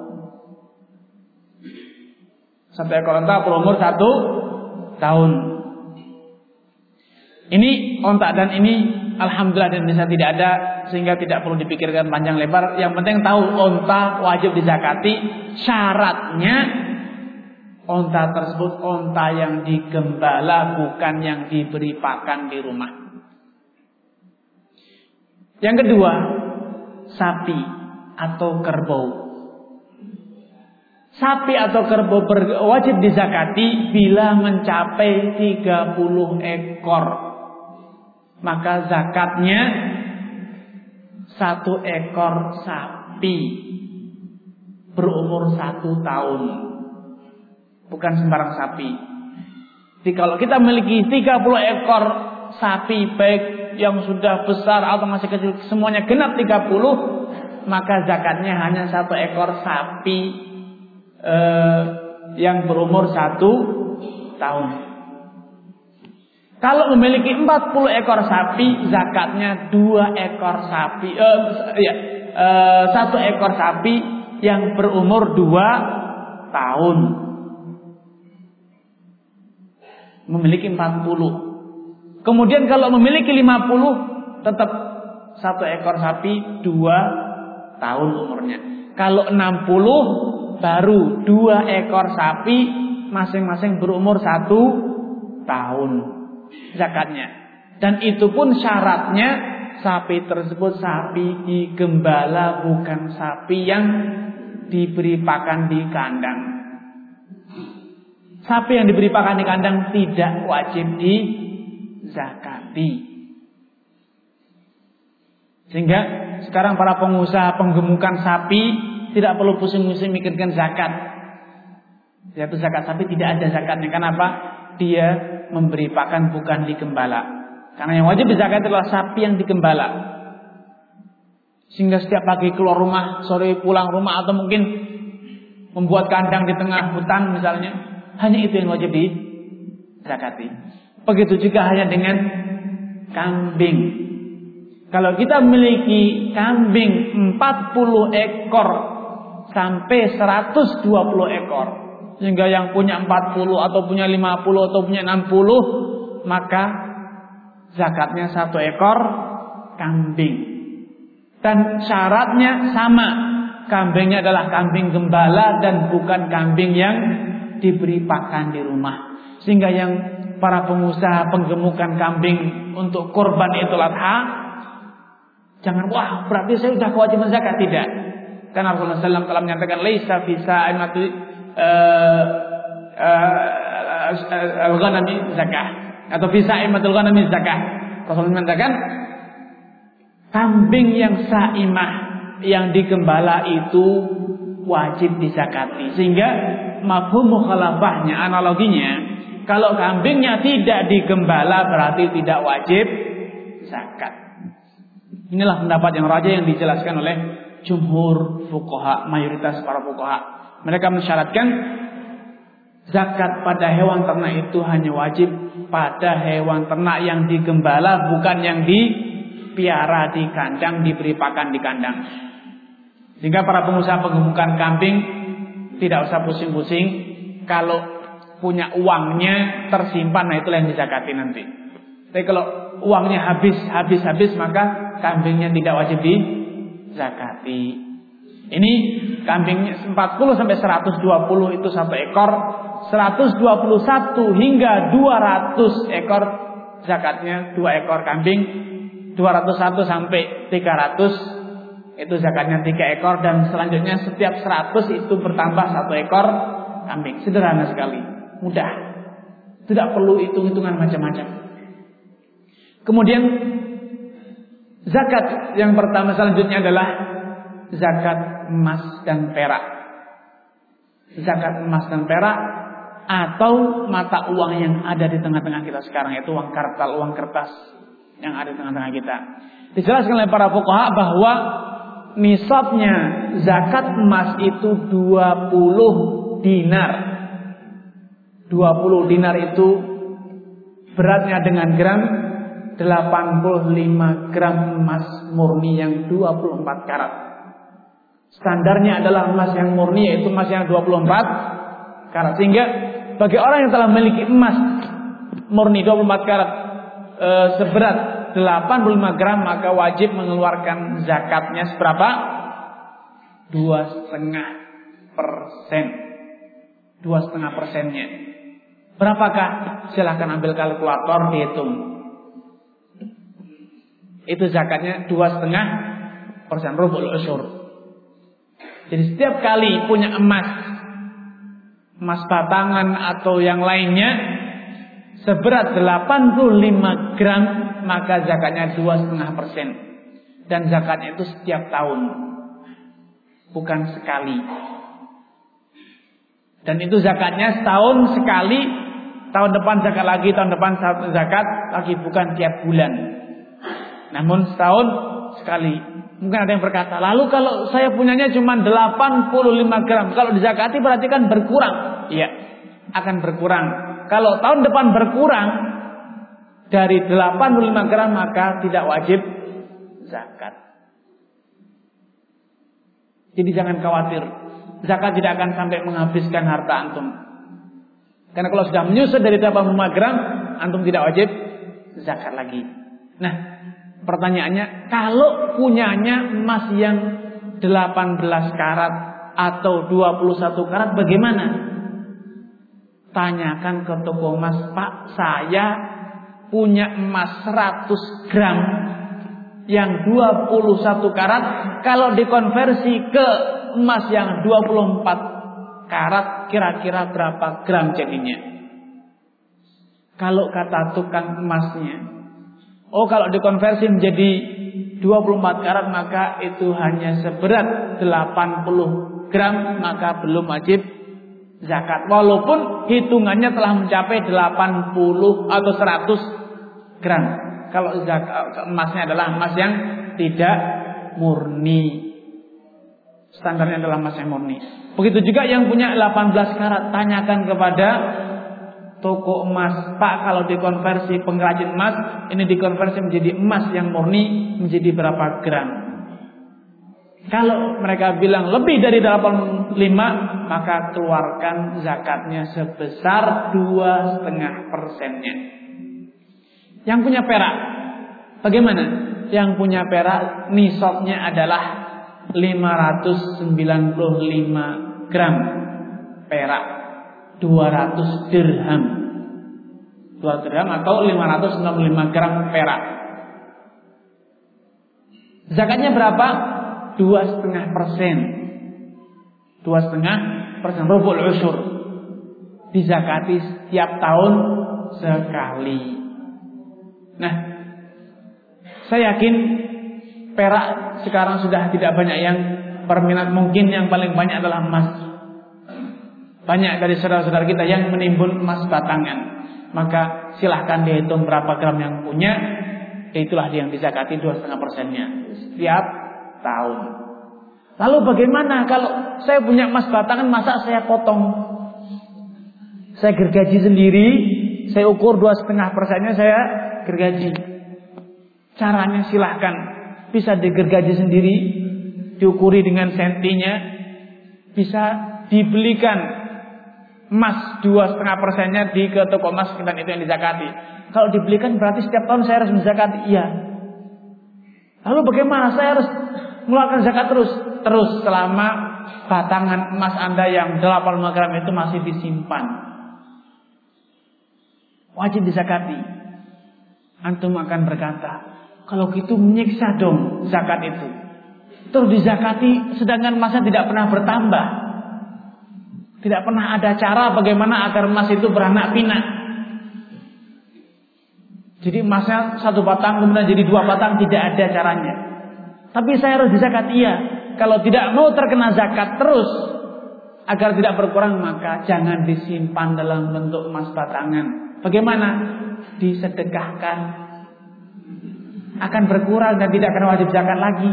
1 ekor onta berumur 1 tahun. Ini onta dan ini alhamdulillah di Indonesia tidak ada, sehingga tidak perlu dipikirkan panjang lebar. Yang penting tahu onta wajib dizakati. Syaratnya onta tersebut onta yang digembala, bukan yang diberi pakan di rumah. Yang kedua, sapi atau kerbau. Sapi atau kerbau wajib dizakati bila mencapai 30 ekor. Maka zakatnya 1 ekor sapi berumur 1 tahun. bukan sembarang sapi. Jadi kalau kita memiliki 30 ekor sapi, baik yang sudah besar atau masih kecil, semuanya genap 30, maka zakatnya hanya 1 ekor sapi yang berumur 1 tahun. Kalau memiliki 40 ekor sapi, zakatnya 2 ekor sapi, 1 ekor sapi yang berumur 2 tahun. Memiliki 40. Kemudian kalau memiliki 50, tetap 1 ekor sapi 2 tahun umurnya. Kalau 60, baru 2 ekor sapi masing-masing berumur 1 tahun zakatnya. Dan itu pun syaratnya sapi tersebut sapi digembala, bukan sapi yang diberi pakan di kandang. Sapi yang diberi pakan di kandang tidak wajib dizakati. Sehingga sekarang para pengusaha penggemukan sapi tidak perlu pusing-pusing mikirkan zakat. Yaitu zakat sapi tidak ada zakatnya. Kenapa? Dia memberi pakan, bukan digembala. Karena yang wajib dizakati adalah sapi yang digembala. Sehingga setiap pagi keluar rumah, sore pulang rumah, atau mungkin membuat kandang di tengah hutan misalnya, hanya itu yang wajib dizakati. Begitu juga hanya dengan kambing. Kalau kita memiliki kambing 40 ekor sampai 120 ekor, sehingga yang punya 40 atau punya 50 atau punya 60, maka zakatnya 1 ekor kambing. Dan syaratnya sama, kambingnya adalah kambing gembala dan bukan kambing yang diberi pakan di rumah. Sehingga yang para pengusaha penggemukan kambing untuk kurban Idul Adha, jangan wah berarti saya sudah kewajiban zakat. Tidak. Karena Rasulullah SAW telah menyatakan laisa fi sa'imati al-ghanami zakah, atau fi sa'imatul ghanami zakah. Rasulullah menyatakan kambing yang sa'imah, yang digembala itu wajib dizakati. Sehingga mafhum mukhalafahnya, analoginya, kalau kambingnya tidak digembala berarti tidak wajib zakat. Inilah pendapat yang raja yang dijelaskan oleh jumhur fuqaha, mayoritas para fuqaha. Mereka mensyaratkan zakat pada hewan ternak itu hanya wajib pada hewan ternak yang digembala, bukan yang dipiara di kandang, diberi pakan di kandang. Sehingga para pengusaha penggemukan kambing tidak usah pusing-pusing. Kalau punya uangnya tersimpan, nah itulah yang dizakati nanti. Tapi kalau uangnya habis, maka kambingnya tidak wajib dizakati. Ini kambingnya 40 sampai 120 itu 1 ekor, 121 hingga 200 ekor zakatnya 2 ekor kambing, 201 sampai 300 itu zakatnya 3 ekor, dan selanjutnya setiap 100 itu bertambah 1 ekor kambing. Sederhana sekali, mudah, tidak perlu hitung-hitungan macam-macam. Kemudian zakat yang pertama selanjutnya adalah zakat emas dan perak. Zakat emas dan perak atau mata uang yang ada di tengah-tengah kita sekarang, yaitu uang kartal, uang kertas yang ada di tengah-tengah kita. Dijelaskan oleh para fuqaha bahwa nisabnya zakat emas itu 20 dinar. 20 dinar itu beratnya dengan gram 85 gram emas murni yang 24 karat. Standarnya adalah emas yang murni, yaitu emas yang 24 karat. Sehingga bagi orang yang telah memiliki emas murni 24 karat seberat 85 gram, maka wajib mengeluarkan zakatnya seberapa? 2,5%. 2,5%-nya. Berapakah? Silahkan ambil kalkulator, dihitung. Itu zakatnya 2,5%, rubul usyur. Jadi setiap kali punya emas batangan atau yang lainnya seberat 85 gram, maka zakatnya 2,5%. Dan zakatnya itu setiap tahun, bukan sekali. Dan itu zakatnya setahun sekali, tahun depan zakat lagi, tahun depan zakat lagi, bukan tiap bulan. Namun setahun sekali. Mungkin ada yang berkata, lalu kalau saya punyanya cuma 85 gram, kalau dizakati berarti kan berkurang. Iya, akan berkurang. Kalau tahun depan berkurang dari 85 gram maka tidak wajib zakat. Jadi jangan khawatir, zakat tidak akan sampai menghabiskan harta antum. Karena kalau sudah menyusut dari 85 gram, antum tidak wajib zakat lagi. Nah, pertanyaannya, kalau punyanya emas yang 18 karat atau 21 karat bagaimana? Tanyakan ke toko emas, Pak, saya punya emas 100 gram yang 21 karat, kalau dikonversi ke emas yang 24 karat kira-kira berapa gram jadinya? Kalau kata tukang emasnya, oh kalau dikonversi menjadi 24 karat maka itu hanya seberat 80 gram, maka belum wajib zakat. Walaupun hitungannya telah mencapai 80 atau 100 gram. Kalau zakat emasnya adalah emas yang tidak murni. Standarnya adalah emas yang murni. Begitu juga yang punya 18 karat, tanyakan kepada toko emas, Pak, kalau dikonversi pengrajin emas, ini dikonversi menjadi emas yang murni menjadi berapa gram? Kalau mereka bilang lebih dari 85, maka keluarkan zakatnya sebesar 2,5%-nya. Yang punya perak, bagaimana? Yang punya perak nisabnya adalah 595 gram perak, 200 dirham. 2 dirham atau 565 gram perak. Zakatnya berapa? 2,5%. 2,5%, rubul usyur. Dizakati setiap tahun sekali. Nah, saya yakin perak sekarang sudah tidak banyak yang berminat. Mungkin yang paling banyak adalah emas. Banyak dari saudara-saudara kita yang menimbun emas batangan. Maka silahkan dihitung berapa gram yang punya. Itulah yang dizakati 2,5%-nya setiap tahun. Lalu bagaimana kalau saya punya emas batangan, masa saya potong? Saya gergaji sendiri, saya ukur 2,5%-nya, saya gergaji. Caranya silahkan. Bisa digergaji sendiri, diukuri dengan sentinya. Bisa dibelikan emas 2,5%-nya di ke toko emas, dan itu yang dizakati. Kalau dibelikan berarti setiap tahun saya harus menzakati. Iya. Lalu bagaimana? Saya harus mengeluarkan zakat terus selama batangan emas Anda yang 85 gram itu masih disimpan. Wajib dizakati. Antum akan berkata, kalau gitu menyiksa dong zakat itu. Terus dizakati sedangkan emasnya tidak pernah bertambah. Tidak pernah ada cara bagaimana agar emas itu beranak pinak. Jadi emasnya 1 batang kemudian jadi 2 batang, tidak ada caranya. Tapi saya harus dizakat, iya. Kalau tidak mau terkena zakat terus agar tidak berkurang, maka jangan disimpan dalam bentuk emas batangan. Bagaimana? Disedekahkan. Akan berkurang dan tidak akan wajib zakat lagi.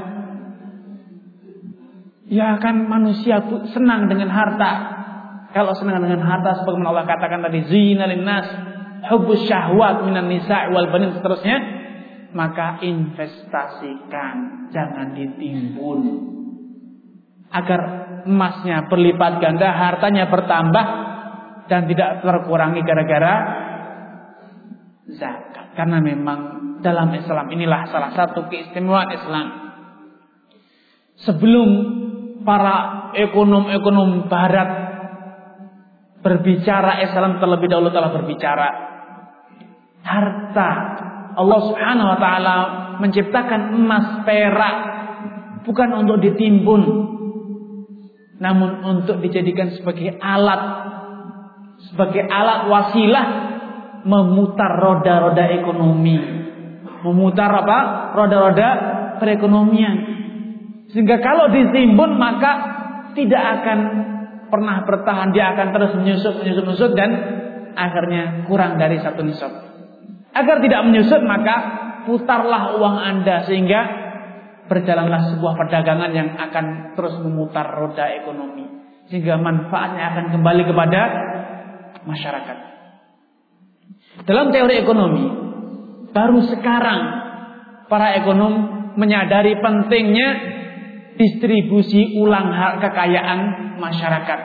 Ya kan manusia senang dengan harta. Kalau senang dengan harta, sebagaimana Allah katakan tadi, zina linnas hubbus syahwat minan nisa' wal banin, seterusnya, maka investasikan, jangan ditimbun. Agar emasnya berlipat ganda, hartanya bertambah dan tidak terkurangi gara-gara zakat. Karena memang dalam Islam inilah salah satu keistimewaan Islam. Sebelum para ekonom-ekonom barat berbicara, Islam terlebih dahulu telah berbicara. Harta, Allah Subhanahu wa taala menciptakan emas, perak bukan untuk ditimbun, namun untuk dijadikan sebagai alat wasilah memutar roda-roda ekonomi, memutar roda-roda perekonomian. Sehingga kalau ditimbun maka tidak akan pernah bertahan, dia akan terus menyusut dan akhirnya kurang dari 1 nisab. Agar tidak menyusut, maka putarlah uang Anda sehingga berjalanlah sebuah perdagangan yang akan terus memutar roda ekonomi, sehingga manfaatnya akan kembali kepada masyarakat. Dalam teori ekonomi, baru sekarang para ekonom menyadari pentingnya distribusi ulang kekayaan masyarakat.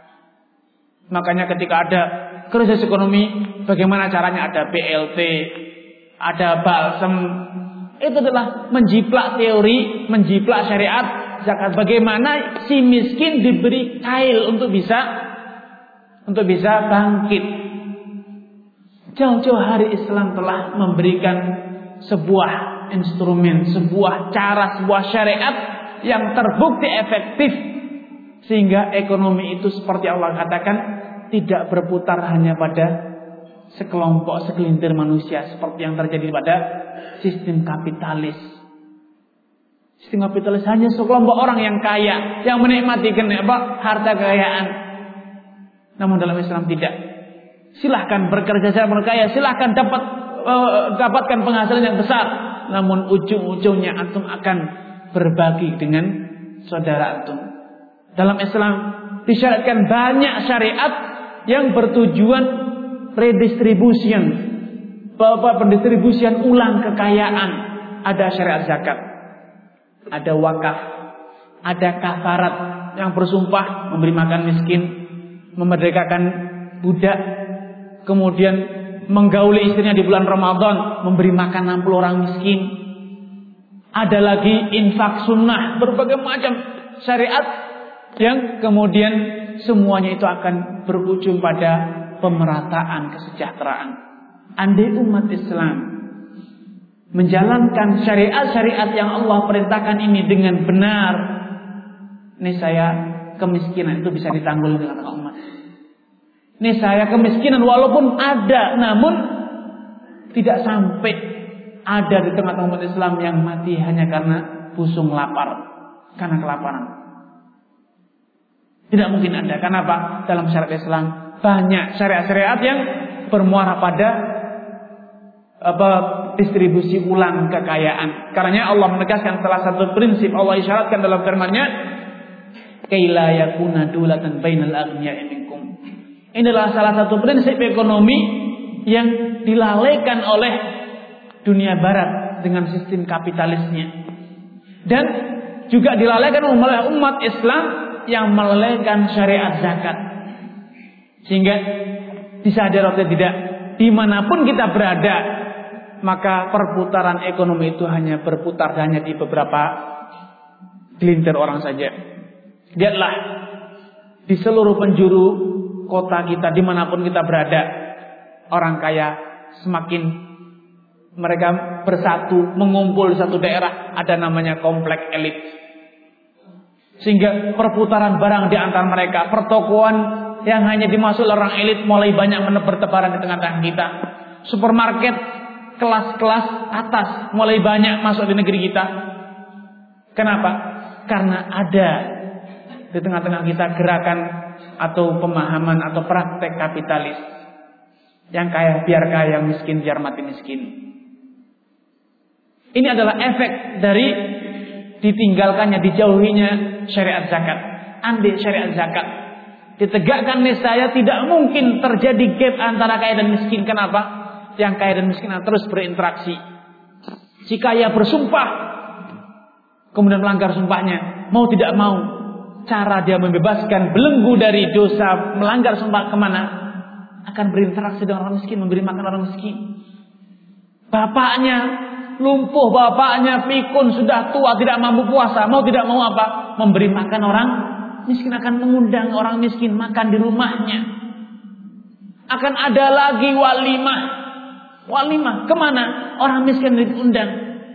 Makanya ketika ada krisis ekonomi, bagaimana caranya? Ada BLT, ada balsem. Itu adalah menjiplak teori, menjiplak syariat zakat. Bagaimana si miskin diberi kail untuk bisa bangkit. Jauh-jauh hari Islam telah memberikan sebuah instrumen, sebuah cara, sebuah syariat yang terbukti efektif, sehingga ekonomi itu seperti Allah katakan tidak berputar hanya pada sekelompok segelintir manusia seperti yang terjadi pada sistem kapitalis. Sistem kapitalis hanya sekelompok orang yang kaya yang menikmati harta kekayaan. Namun dalam Islam tidak. Silahkan bekerja secara berkaya, silahkan dapatkan penghasilan yang besar, namun ujung-ujungnya antum akan berbagi dengan saudara antum. Dalam Islam disyariatkan banyak syariat yang bertujuan redistribution, pendistribusian ulang kekayaan. Ada syariat zakat, ada wakaf, ada kafarat yang bersumpah memberi makan miskin, memerdekakan budak, kemudian menggauli istrinya di bulan Ramadan, memberi makan 60 orang miskin. Ada lagi infak sunnah, berbagai macam syariat yang kemudian semuanya itu akan berujung pada pemerataan kesejahteraan. Andai umat Islam menjalankan syariat-syariat yang Allah perintahkan ini dengan benar, niscaya kemiskinan itu bisa ditanggul dengan umat. Niscaya kemiskinan walaupun ada, namun tidak sampai ada di tengah umat Islam yang mati hanya karena busung lapar, karena kelaparan. Tidak mungkin ada. Kenapa? Dalam syariat Islam banyak syariat-syariat yang bermuara pada distribusi ulang kekayaan. Karena Allah menegaskan salah satu prinsip Allah isyaratkan dalam firman-Nya, kaila yakuna dulatan bainal aghniya'i minkum. Inilah salah satu prinsip ekonomi yang dilalaikan oleh dunia barat dengan sistem kapitalisnya, dan juga dilalaikan oleh umat Islam yang melalaikan syariat zakat. Sehingga disadari atau tidak, dimanapun kita berada, maka perputaran ekonomi itu hanya berputar hanya di beberapa gelintir orang saja. Lihatlah di seluruh penjuru kota kita, dimanapun kita berada, orang kaya semakin mereka bersatu, mengumpul di satu daerah, ada namanya komplek elit. Sehingga perputaran barang di antara mereka, pertokoan yang hanya dimasuki orang elit mulai banyak bertebaran di tengah-tengah kita. Supermarket kelas-kelas atas mulai banyak masuk di negeri kita. Kenapa? Karena ada di tengah-tengah kita gerakan atau pemahaman atau praktek kapitalis. Yang kaya biar kaya, yang miskin biar mati miskin. Ini adalah efek dari ditinggalkannya, dijauhinya syariat zakat. Andai syariat zakat ditegakkan, niscaya tidak mungkin terjadi gap antara kaya dan miskin. Kenapa? Yang kaya dan miskin terus berinteraksi. Si kaya bersumpah, kemudian melanggar sumpahnya, mau tidak mau, cara dia membebaskan belenggu dari dosa melanggar sumpah kemana? Akan berinteraksi dengan orang miskin, memberi makan orang miskin. Bapaknya lumpuh, bapaknya pikun, sudah tua, tidak mampu puasa, mau tidak mau apa? Memberi makan orang miskin, akan mengundang orang miskin makan di rumahnya. Akan ada lagi walimah. Walimah kemana? Orang miskin diundang.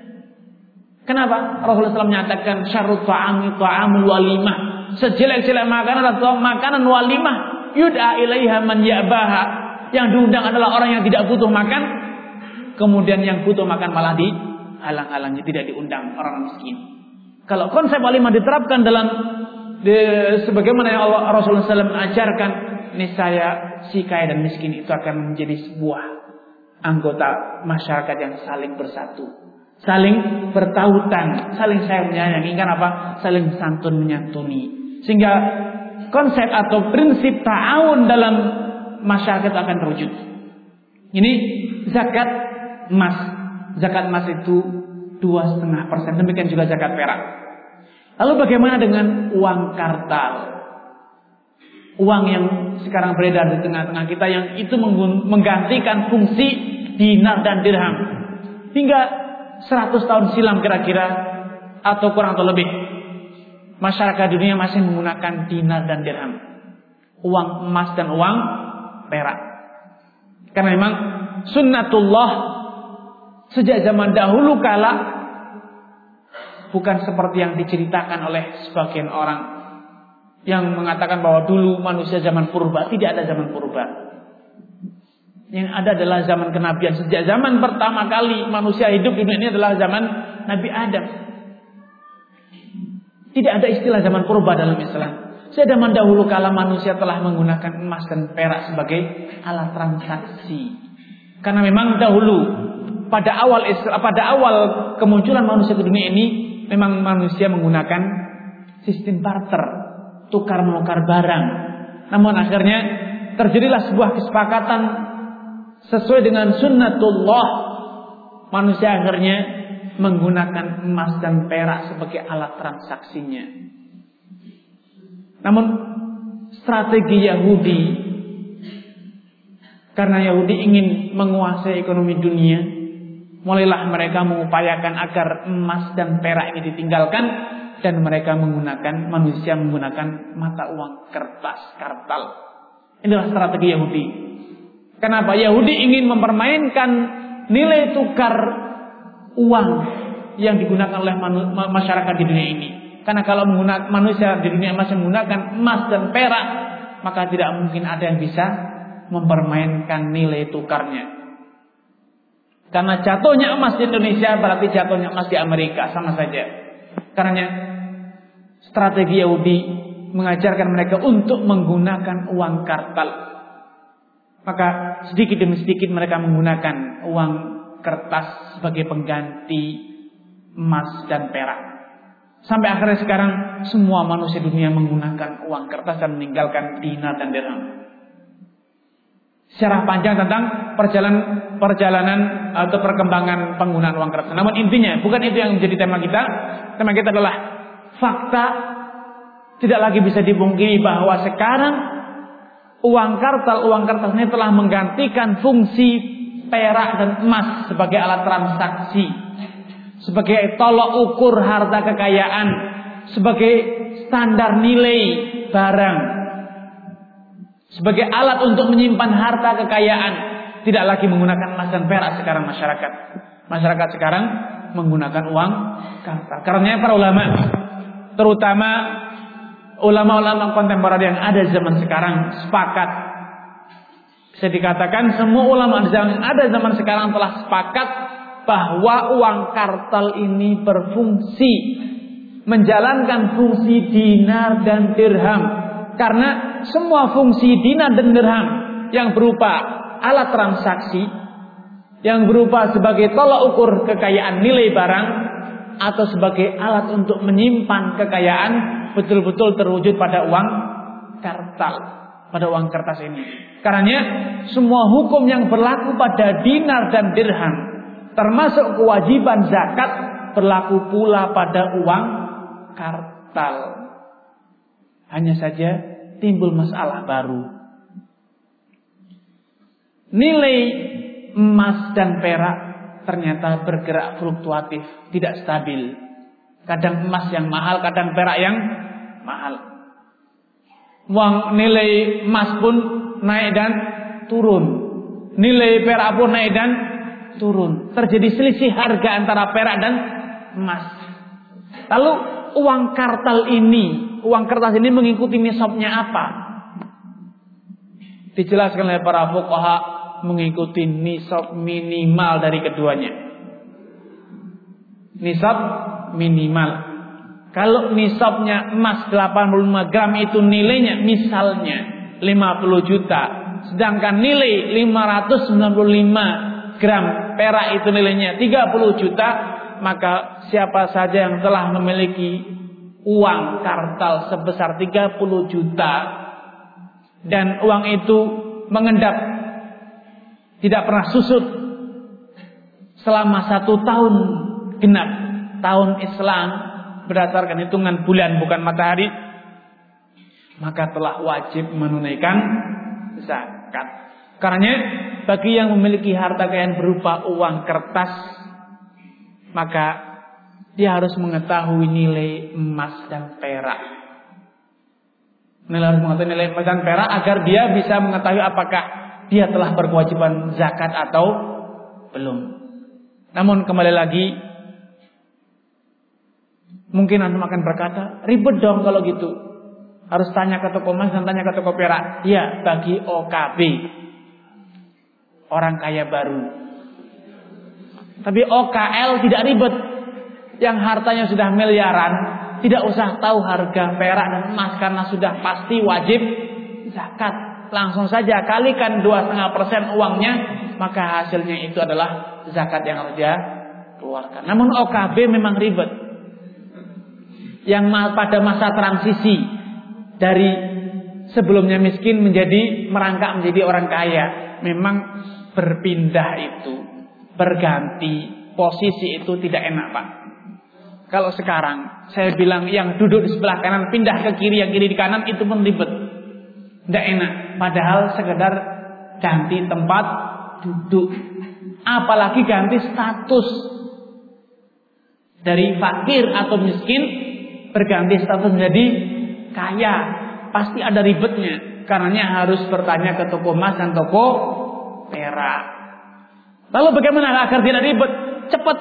Kenapa? Rasulullah SAW menyatakan syarrut ta'ami ta'amul walimah. Sejelek-jelek makanan atau makanan walimah, yud'a ilaiha man ya'baha. Yang diundang adalah orang yang tidak butuh makan. Kemudian yang butuh makan malah dihalang-halangi, tidak diundang orang miskin. Kalau konsep walimah diterapkan dalam Sebagaimana yang Rasulullah SAW ajarkan, niscaya si kaya dan miskin itu akan menjadi sebuah anggota masyarakat yang saling bersatu, saling bertautan, saling sayang menyayangi. Kan apa? Saling santun menyantuni. Sehingga konsep atau prinsip ta'awun dalam masyarakat akan terwujud. Ini zakat emas. Zakat emas itu 2,5%. Demikian juga zakat perak. Lalu bagaimana dengan uang kartal? Uang yang sekarang beredar di tengah-tengah kita, yang itu menggantikan fungsi dinar dan dirham. Hingga 100 tahun silam kira-kira, atau kurang atau lebih, masyarakat dunia masih menggunakan dinar dan dirham, uang emas dan uang perak. Karena memang sunnatullah sejak zaman dahulu kala, bukan seperti yang diceritakan oleh sebagian orang yang mengatakan bahwa dulu manusia zaman purba. Tidak ada zaman purba. Yang ada adalah zaman kenabian. Sejak zaman pertama kali manusia hidup di dunia ini adalah zaman Nabi Adam. Tidak ada istilah zaman purba dalam Islam. Sejak zaman dahulu kala manusia telah menggunakan emas dan perak sebagai alat transaksi. Karena memang dahulu pada awal kemunculan manusia ke dunia ini, memang manusia menggunakan sistem barter, tukar menukar barang. Namun akhirnya terjadilah sebuah kesepakatan sesuai dengan sunnatullah. Manusia akhirnya menggunakan emas dan perak sebagai alat transaksinya. Namun strategi Yahudi, karena Yahudi ingin menguasai ekonomi dunia, mulailah mereka mengupayakan agar emas dan perak ini ditinggalkan, dan mereka manusia menggunakan mata uang kertas, kartal. Inilah strategi Yahudi. Kenapa? Yahudi ingin mempermainkan nilai tukar uang yang digunakan oleh masyarakat di dunia ini. Karena kalau manusia di dunia masih menggunakan emas dan perak, maka tidak mungkin ada yang bisa mempermainkan nilai tukarnya. Karena jatuhnya emas di Indonesia berarti jatuhnya emas di Amerika, sama saja. Karena strategi Yahudi mengajarkan mereka untuk menggunakan uang kartal. Maka sedikit demi sedikit mereka menggunakan uang kertas sebagai pengganti emas dan perak. Sampai akhirnya sekarang semua manusia dunia menggunakan uang kertas dan meninggalkan dinar dan dirham. Secara panjang tentang perjalanan atau perkembangan penggunaan uang kertas. Namun intinya bukan itu yang menjadi tema kita. Tema kita adalah fakta. Tidak lagi bisa dipungkiri bahwa sekarang uang kertas ini telah menggantikan fungsi perak dan emas sebagai alat transaksi, sebagai tolok ukur harta kekayaan, sebagai standar nilai barang, sebagai alat untuk menyimpan harta kekayaan. Tidak lagi menggunakan emas dan perak sekarang masyarakat. Masyarakat sekarang menggunakan uang kertas. Karena para ulama, terutama ulama-ulama kontemporer yang ada zaman sekarang, sepakat, bisa dikatakan semua ulama yang ada zaman sekarang telah sepakat bahwa uang kartal ini berfungsi, menjalankan fungsi dinar dan dirham. Karena semua fungsi dinar dan dirham yang berupa alat transaksi, yang berupa sebagai tolak ukur kekayaan nilai barang, atau sebagai alat untuk menyimpan kekayaan, betul-betul terwujud pada uang kartal, pada uang kertas ini. Karena semua hukum yang berlaku pada dinar dan dirham, termasuk kewajiban zakat, berlaku pula pada uang kartal. Hanya saja timbul masalah baru. Nilai emas dan perak ternyata bergerak fluktuatif, tidak stabil. Kadang emas yang mahal, kadang perak yang mahal. Nilai emas pun naik dan turun, nilai perak pun naik dan turun. Terjadi selisih harga antara perak dan emas. Lalu uang kertas ini mengikuti nisabnya apa? Dijelaskan oleh para fuqaha, mengikuti nisab minimal dari keduanya. Nisab minimal. Kalau nisabnya emas 85 gram itu nilainya misalnya 50 juta. Sedangkan nilai 595 gram perak itu nilainya 30 juta. Maka siapa saja yang telah memiliki uang kartal sebesar 30 juta. Dan uang itu mengendap, tidak pernah susut selama 1 tahun genap, tahun Islam berdasarkan hitungan bulan bukan matahari, maka telah wajib menunaikan zakat. Karena bagi yang memiliki harta kekayaan berupa uang kertas, maka dia harus mengetahui nilai emas dan perak. Harus mengetahui nilai emas dan perak agar dia bisa mengetahui apakah dia telah berkewajiban zakat atau belum. Namun kembali lagi, mungkin Anda akan berkata, ribet dong kalau gitu. Harus tanya ke toko emas dan tanya ke toko perak. Ya, bagi OKB, orang kaya baru. Tapi OKL tidak ribet. Yang hartanya sudah miliaran, tidak usah tahu harga perak dan emas karena sudah pasti wajib zakat. Langsung saja kalikan 2,5% uangnya, maka hasilnya itu adalah zakat yang harus dia keluarkan. Namun OKB memang ribet. Yang pada masa transisi dari sebelumnya miskin merangkak menjadi orang kaya, memang berpindah itu, berganti posisi itu tidak enak, Pak. Kalau sekarang saya bilang yang duduk di sebelah kanan pindah ke kiri, yang kiri di kanan, itu pun ribet, tidak enak. Padahal sekedar ganti tempat duduk, apalagi ganti status dari fakir atau miskin berganti status menjadi kaya, pasti ada ribetnya. Karenanya harus bertanya ke toko emas dan toko perak. Lalu bagaimana agar tidak ribet? Cepat,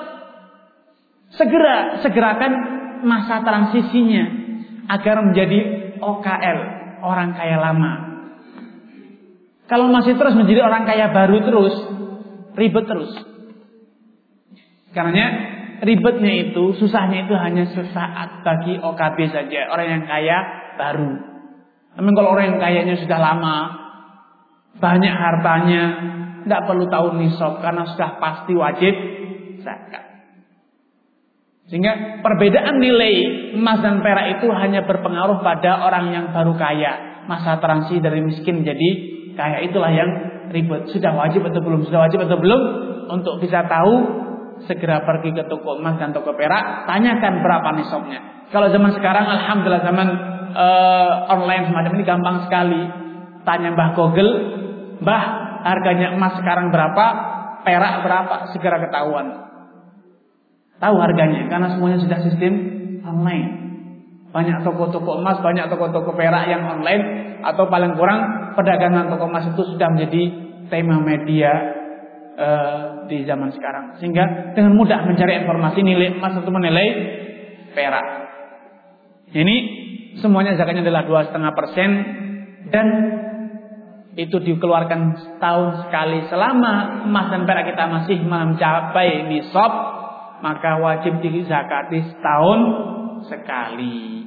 segerakan masa transisinya agar menjadi OKL, orang kaya lama. Kalau masih terus menjadi orang kaya baru terus, ribet terus. Karenanya ribetnya itu, susahnya itu hanya sesaat bagi OKB saja, orang yang kaya baru. Namun kalau orang yang kayanya sudah lama, banyak hartanya, tidak perlu tahu nisab karena sudah pasti wajib zakat. Sehingga perbedaan nilai emas dan perak itu hanya berpengaruh pada orang yang baru kaya. Masa transisi dari miskin menjadi kaya itulah yang ribet. Sudah wajib atau belum? Sudah wajib atau belum? Untuk bisa tahu, segera pergi ke toko emas dan toko perak, tanyakan berapa nisabnya. Kalau zaman sekarang, alhamdulillah, zaman online semacam ini gampang sekali. Tanya Mbah Google, Mbah, harganya emas sekarang berapa, perak berapa, segera ketahuan. Tahu harganya karena semuanya sudah sistem online. Banyak toko-toko emas, banyak toko-toko perak yang online, atau paling kurang perdagangan toko emas itu sudah menjadi tema media di zaman sekarang. Sehingga dengan mudah mencari informasi nilai emas atau menilai perak. Ini semuanya zakatnya adalah 2,5%, dan itu dikeluarkan setahun sekali. Selama emas dan perak kita masih mencapai nisab, maka wajib dizakati setahun sekali.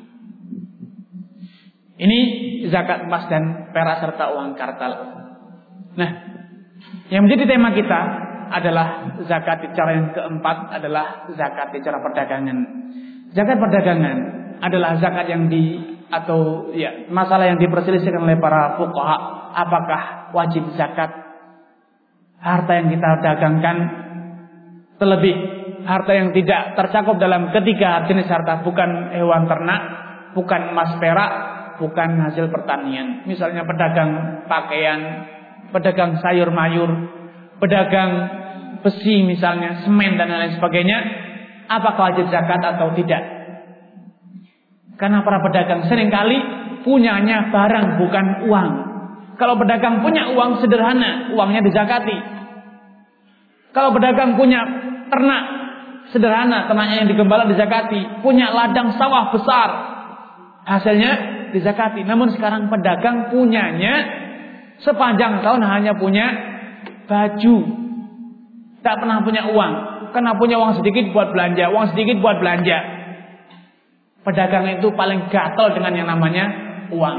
Ini zakat emas dan perak serta uang kartal. Nah, yang menjadi tema kita adalah zakat cara yang keempat adalah zakat cara perdagangan. Zakat perdagangan adalah zakat yang masalah yang diperselisihkan oleh para fuqaha. Apakah wajib zakat harta yang kita dagangkan, terlebih harta yang tidak tercakup dalam ketiga jenis harta, bukan hewan ternak, bukan emas perak, bukan hasil pertanian. Misalnya pedagang pakaian, pedagang sayur mayur, pedagang besi misalnya, semen dan lain sebagainya, apakah wajib zakat atau tidak? Karena para pedagang seringkali punyanya barang bukan uang. Kalau pedagang punya uang sederhana, uangnya dizakati. Kalau pedagang punya ternak sederhana, ternaknya yang digembala dizakati. Punya ladang sawah besar, hasilnya dizakati. Namun sekarang pedagang punyanya sepanjang tahun hanya punya baju, tak pernah punya uang. Karena punya uang sedikit buat belanja, uang sedikit buat belanja. Pedagang itu paling gatel dengan yang namanya uang.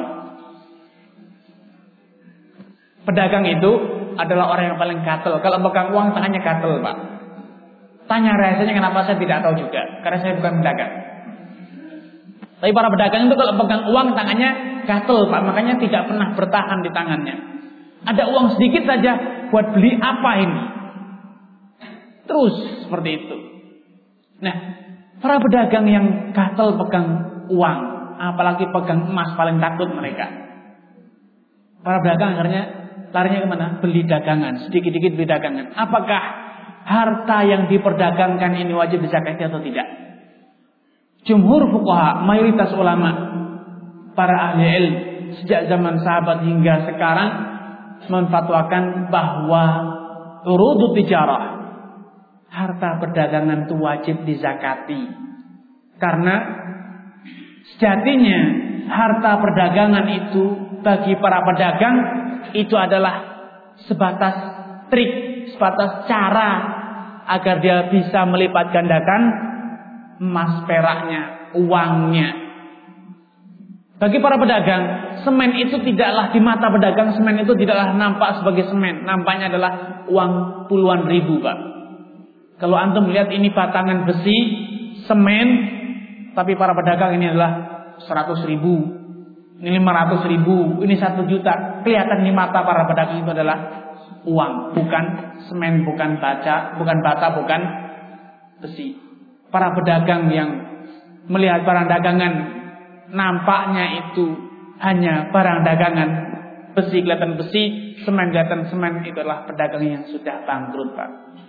Pedagang itu adalah orang yang paling gatel. Kalau pegang uang tangannya gatel, Pak. Tanya rasanya kenapa, saya tidak tahu juga. Karena saya bukan pedagang. Tapi para pedagang itu kalau pegang uang tangannya gatel, Pak. Makanya tidak pernah bertahan di tangannya. Ada uang sedikit saja, buat beli apa ini? Terus seperti itu. Nah, para pedagang yang gatel pegang uang, apalagi pegang emas, paling takut mereka. Para pedagang akhirnya larinya kemana? Beli dagangan, sedikit-sedikit beli dagangan. Apakah harta yang diperdagangkan ini wajib dizakati atau tidak? Jumhur fuqaha, mayoritas ulama, para ahli ilmu sejak zaman sahabat hingga sekarang memfatwakan bahwa urudut tijarah, harta perdagangan itu wajib dizakati. Karena sejatinya harta perdagangan itu bagi para pedagang itu adalah sebatas trik, sebatas cara agar dia bisa melipat gandakan emas peraknya, uangnya. Bagi para pedagang, semen itu tidaklah di mata pedagang, semen itu tidaklah nampak sebagai semen. Nampaknya adalah uang puluhan ribu, Pak. Kalau antum melihat ini batangan besi, semen, tapi para pedagang ini adalah 100 ribu, ini 500 ribu, ini 1 juta. Kelihatan di mata para pedagang itu adalah uang, bukan semen, bukan bata, bukan besi. Para pedagang yang melihat barang dagangan nampaknya itu hanya barang dagangan, besi kelihatan besi, semen kelihatan semen, itu adalah pedagang yang sudah bangkrut, Pak.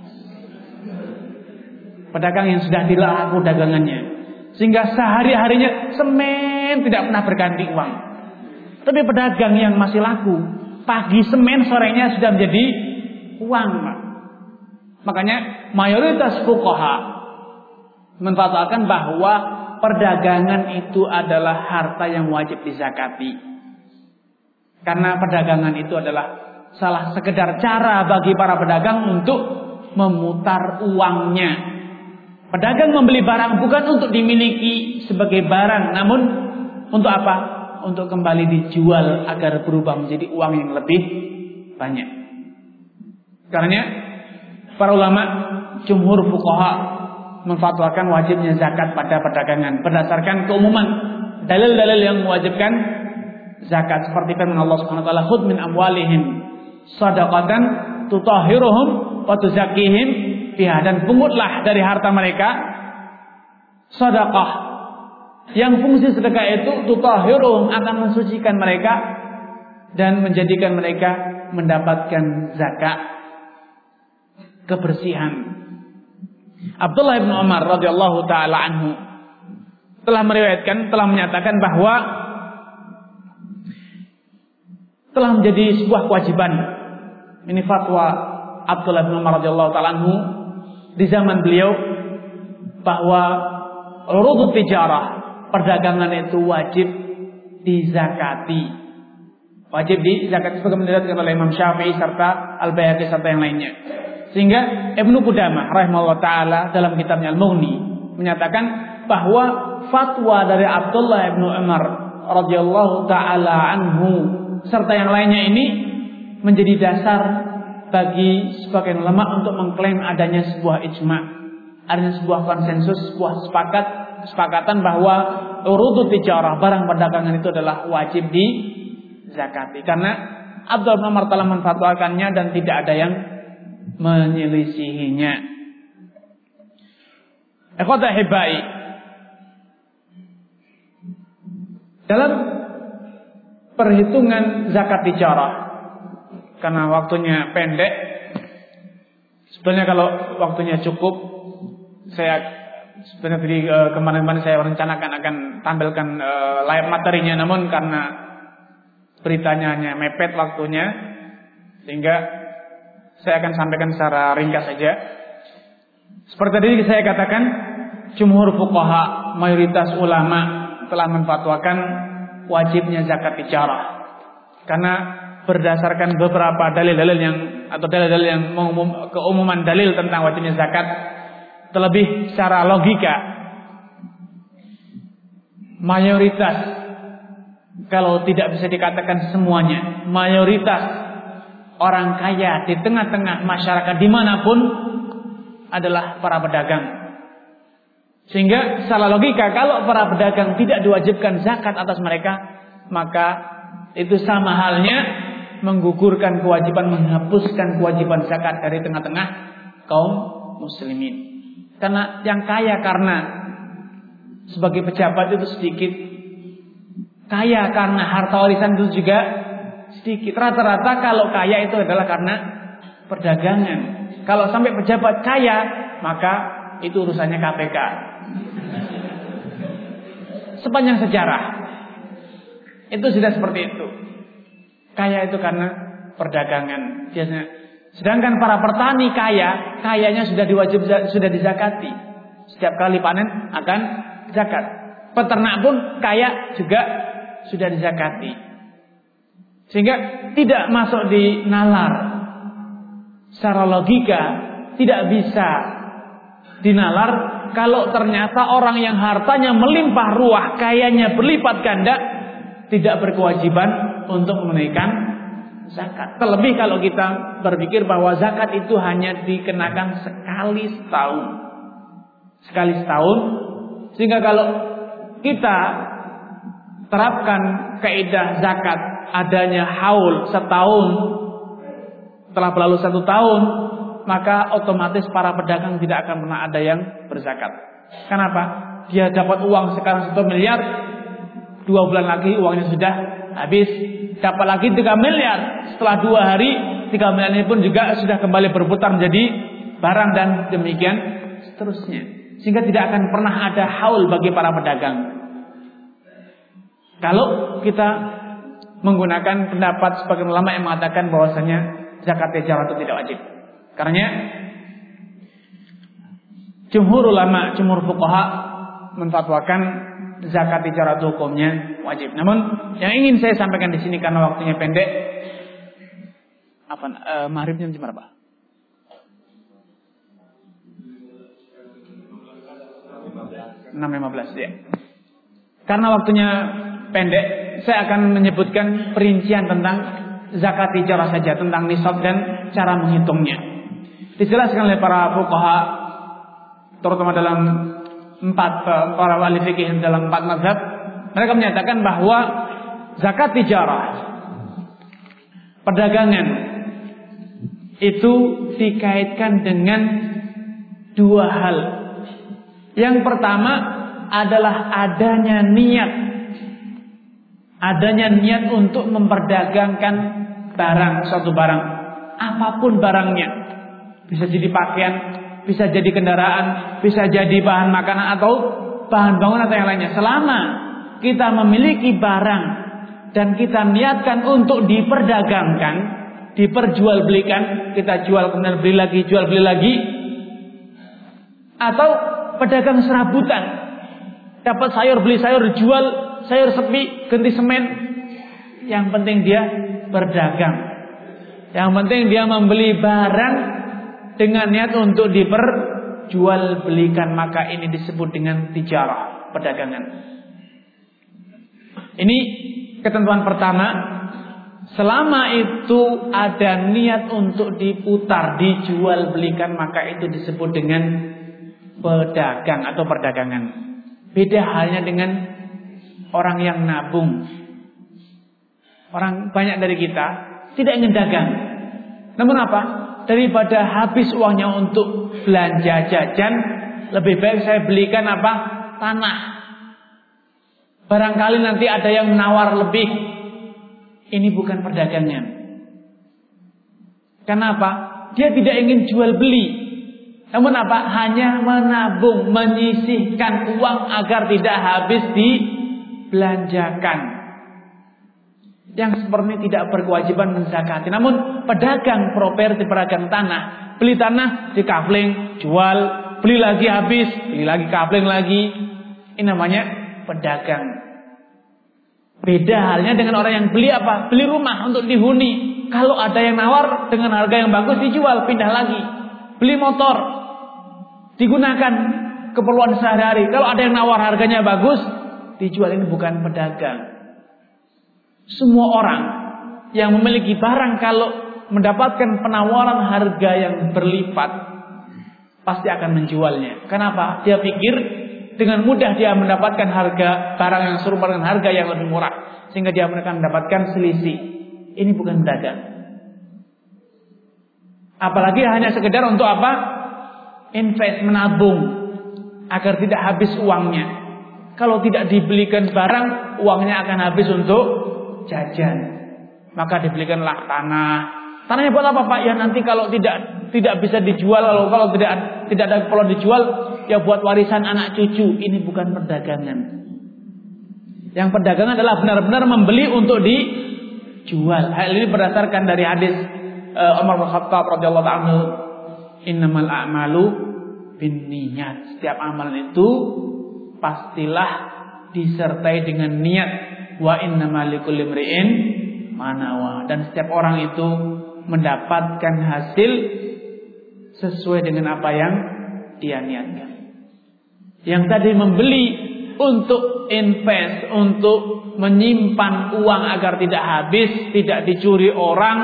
Pedagang yang sudah dilaku dagangannya, sehingga sehari-harinya semen tidak pernah berganti uang. Tapi pedagang yang masih laku, pagi semen, sorenya sudah menjadi uang, Pak. Makanya mayoritas fuqaha menfatwakan bahwa perdagangan itu adalah harta yang wajib dizakati. Karena perdagangan itu adalah salah sekedar cara bagi para pedagang untuk memutar uangnya. Pedagang membeli barang bukan untuk dimiliki sebagai barang, namun untuk apa? Untuk kembali dijual agar berubah menjadi uang yang lebih banyak. Karena para ulama jumhur fuqaha memfatwakan wajibnya zakat pada perdagangan berdasarkan keumuman dalil-dalil yang mewajibkan zakat, seperti firman Allah Subhanahu wa taala, "Khudh min amwalihim shadaqatan tutahhiruhum wa tuzakkihim biha," dan pungutlah dari harta mereka sedekah yang fungsi sedekah itu tutahhiruhum, akan mensucikan mereka dan menjadikan mereka mendapatkan zakat, kebersihan. Abdullah bin Umar radhiyallahu taala anhu telah menyatakan bahwa telah menjadi sebuah kewajiban. Ini fatwa Abdullah bin Umar radhiyallahu taala anhu di zaman beliau, bahwa urudut tijarah, perdagangan itu wajib dizakati. Wajib dizakati sebagaimana diriwayatkan oleh Imam Syafi'i serta Al-Baihaqi serta yang lainnya. Sehingga Ibnu Qudamah rahimahullah taala dalam kitabnya Al-Mughni menyatakan bahwa fatwa dari Abdullah bin Umar radhiyallahu taala anhu serta yang lainnya ini menjadi dasar bagi sebagian ulama untuk mengklaim adanya sebuah ijma', adanya sebuah konsensus, sebuah kesepakatan bahwa urudut tijarah, barang perdagangan itu adalah wajib dizakati. Karena Abdullah bin Umar telah menfatwakannya dan tidak ada yang menyelisihinya. Ikhwata hibai, dalam perhitungan zakat tijarah, karena waktunya pendek, sebenarnya kalau waktunya cukup, saya sebenarnya dari kemarin-kemarin saya rencanakan akan tampilkan live materinya, namun karena beritanya hanya mepet waktunya, sehingga saya akan sampaikan secara ringkas saja. Seperti tadi saya katakan, jumhur fuqaha, mayoritas ulama telah menfatwakan wajibnya zakat tijarah. Karena berdasarkan beberapa dalil-dalil yang keumuman dalil tentang wajibnya zakat, terlebih secara logika. mayoritas, kalau tidak bisa dikatakan semuanya, mayoritas orang kaya di tengah-tengah masyarakat dimanapun adalah para pedagang. Sehingga secara logika, kalau para pedagang tidak diwajibkan zakat atas mereka, maka itu sama halnya menggugurkan kewajiban, menghapuskan kewajiban zakat dari tengah-tengah kaum muslimin. Karena yang kaya karena sebagai pejabat itu sedikit, kaya karena harta warisan itu juga sedikit. Rata-rata kalau kaya itu adalah karena perdagangan. Kalau sampai pejabat kaya, maka itu urusannya KPK. Sepanjang sejarah itu sudah seperti itu. Kaya itu karena perdagangan biasanya. Sedangkan para petani kaya, kayanya sudah dizakati. Setiap kali panen akan zakat. Peternak pun kaya juga sudah dizakati. Sehingga tidak masuk di nalar. Secara logika tidak bisa dinalar kalau ternyata orang yang hartanya melimpah ruah, kayanya berlipat ganda, tidak berkewajiban untuk menunaikan zakat. Terlebih kalau kita berpikir bahwa zakat itu hanya dikenakan sekali setahun. Sekali setahun. Sehingga kalau kita terapkan kaidah zakat adanya haul setahun, telah berlalu 1 tahun, maka otomatis para pedagang tidak akan pernah ada yang berzakat. Kenapa? Dia dapat uang sekarang 1 miliar, 2 bulan lagi uangnya sudah habis. Dapat lagi 3 miliar. Setelah 2 hari 3 miliar ini pun juga sudah kembali berputar menjadi barang, dan demikian seterusnya. Sehingga tidak akan pernah ada haul bagi para pedagang. Kalau kita menggunakan pendapat sebagian ulama yang mengatakan bahwasanya zakat tijarah itu tidak wajib. Karena jumhur ulama, jumhur fuqaha menfatwakan zakat tijarah itu hukumnya wajib. Namun yang ingin saya sampaikan di sini karena waktunya pendek, maghrib jam berapa? 6.15 ya. Karena waktunya pendek, saya akan menyebutkan perincian tentang zakat tijarah saja, tentang nisab dan cara menghitungnya. Dijelaskan oleh para fuqaha, terutama dalam para ahli fikih dalam 4 mazhab, mereka menyatakan bahwa zakat tijarah, perdagangan, itu dikaitkan dengan 2 hal. Yang pertama adalah adanya niat untuk memperdagangkan barang, suatu barang, apapun barangnya. Bisa jadi pakaian, bisa jadi kendaraan, bisa jadi bahan makanan atau bahan bangunan atau yang lainnya. Selama kita memiliki barang dan kita niatkan untuk diperdagangkan, diperjualbelikan, kita jual kemudian beli lagi, jual beli lagi, atau pedagang serabutan, dapat sayur beli sayur, jual sayur sepi, ganti semen. Yang penting dia berdagang, yang penting dia membeli barang dengan niat untuk diperjualbelikan, maka ini disebut dengan tijarah, perdagangan. Ini ketentuan pertama. Selama itu ada niat untuk diputar, dijual belikan, maka itu disebut dengan pedagang atau perdagangan. Beda halnya dengan orang yang nabung. Orang banyak dari kita tidak ingin dagang. Namun apa? Daripada habis uangnya untuk belanja jajan, lebih baik saya belikan apa? Tanah. Barangkali nanti ada yang menawar lebih. Ini bukan perdagangan. Kenapa? Dia tidak ingin jual beli. Namun apa? Hanya menabung, menyisihkan uang agar tidak habis dibelanjakan. Yang seperti ini tidak berkewajiban menzakati. Namun pedagang properti, pedagang tanah, beli tanah di kafling, jual, beli lagi habis, beli lagi kafling lagi. Ini namanya pedagang. Beda halnya dengan orang yang beli apa? Beli rumah untuk dihuni. Kalau ada yang nawar dengan harga yang bagus dijual, pindah lagi. Beli motor, digunakan keperluan sehari-hari. Kalau ada yang nawar harganya bagus, dijual, ini bukan pedagang. Semua orang yang memiliki barang kalau mendapatkan penawaran harga yang berlipat pasti akan menjualnya. Kenapa? Dia pikir dengan mudah dia mendapatkan harga barang yang serupa dengan harga yang lebih murah, sehingga dia akan mendapatkan selisih. Ini bukan pedagang. Apalagi hanya sekedar untuk apa? Invest, menabung agar tidak habis uangnya. Kalau tidak dibelikan barang, uangnya akan habis untuk jajan. Maka dibelikanlah tanah. Tanahnya buat apa, Pak? Ya nanti kalau tidak bisa dijual, kalau tidak ada kalau dijual, ya buat warisan anak cucu. Ini bukan perdagangan. Yang perdagangan adalah benar-benar membeli untuk dijual. Hal ini berdasarkan dari hadis Umar bin Khattab radhiyallahu anhu, innamal a'malu binniyat. Setiap amalan itu pastilah disertai dengan niat. Wa innamal likulli imri'in ma nawa. Dan setiap orang itu mendapatkan hasil sesuai dengan apa yang dia niatkan. Yang tadi membeli untuk invest, untuk menyimpan uang agar tidak habis, tidak dicuri orang,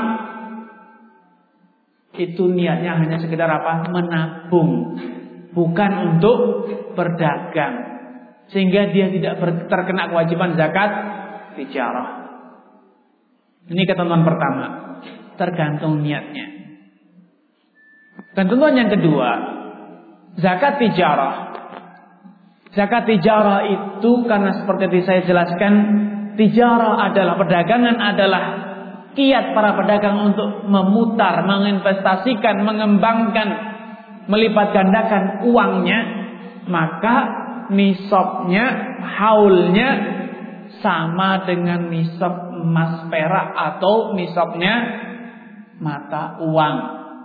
itu niatnya hanya sekedar apa? Menabung, bukan untuk berdagang, sehingga dia tidak terkena kewajiban zakat tijarah. Ini ketentuan pertama, tergantung niatnya. Ketentuan yang kedua, zakat tijarah. Zakat tijarah itu karena seperti yang saya jelaskan, tijarah adalah perdagangan, adalah kiat para pedagang untuk memutar, menginvestasikan, mengembangkan, melipat gandakan uangnya. Maka nisabnya, haulnya sama dengan nisab emas perak atau nisabnya mata uang.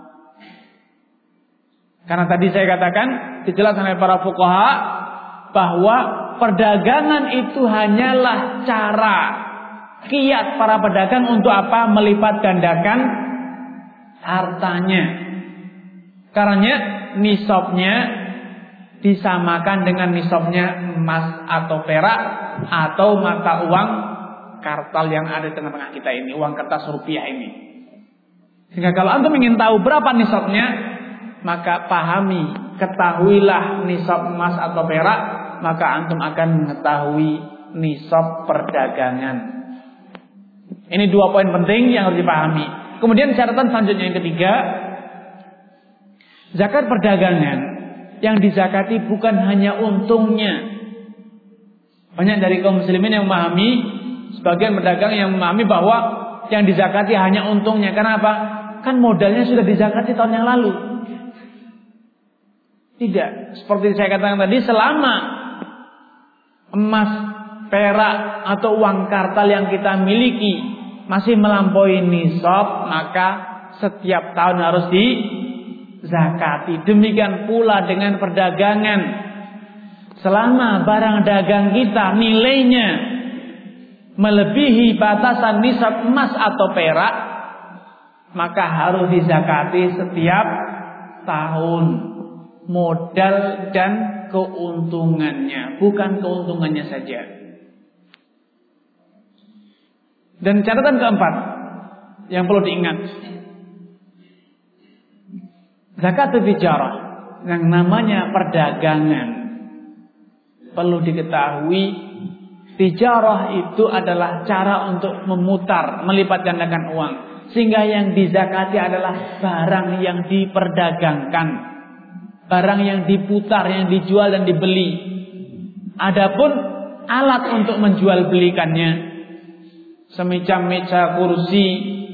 Karena tadi saya katakan dijelaskan oleh para fuqaha bahwa perdagangan itu hanyalah cara, kiat para pedagang untuk apa? Melipat gandakan hartanya. Karena nisabnya disamakan dengan nisabnya emas atau perak atau mata uang kartal yang ada di tengah-tengah kita ini, uang kertas rupiah ini. Sehingga kalau antum ingin tahu berapa nisabnya, maka pahami, ketahuilah nisab emas atau perak, maka antum akan mengetahui nisab perdagangan. Ini dua poin penting yang harus dipahami. Kemudian catatan selanjutnya yang ketiga, zakat perdagangan yang dizakati bukan hanya untungnya. Banyak dari kaum muslimin yang memahami, sebagian pedagang yang memahami bahwa yang dizakati hanya untungnya. Kenapa? Kan modalnya sudah dizakati tahun yang lalu. Tidak, seperti saya katakan tadi, selama emas, perak atau uang kartal yang kita miliki masih melampaui nisab, maka setiap tahun harus dizakati. Demikian pula dengan perdagangan. Selama barang dagang kita nilainya melebihi batasan nisab emas atau perak, maka harus dizakati setiap tahun. Modal dan keuntungannya, bukan keuntungannya saja. Dan catatan keempat yang perlu diingat, zakat tijarah yang namanya perdagangan, perlu diketahui tijarah itu adalah cara untuk memutar, melipat gandakan uang, sehingga yang dizakati adalah barang yang diperdagangkan, barang yang diputar, yang dijual dan dibeli. Adapun alat untuk menjual belikannya, semacam meja kursi,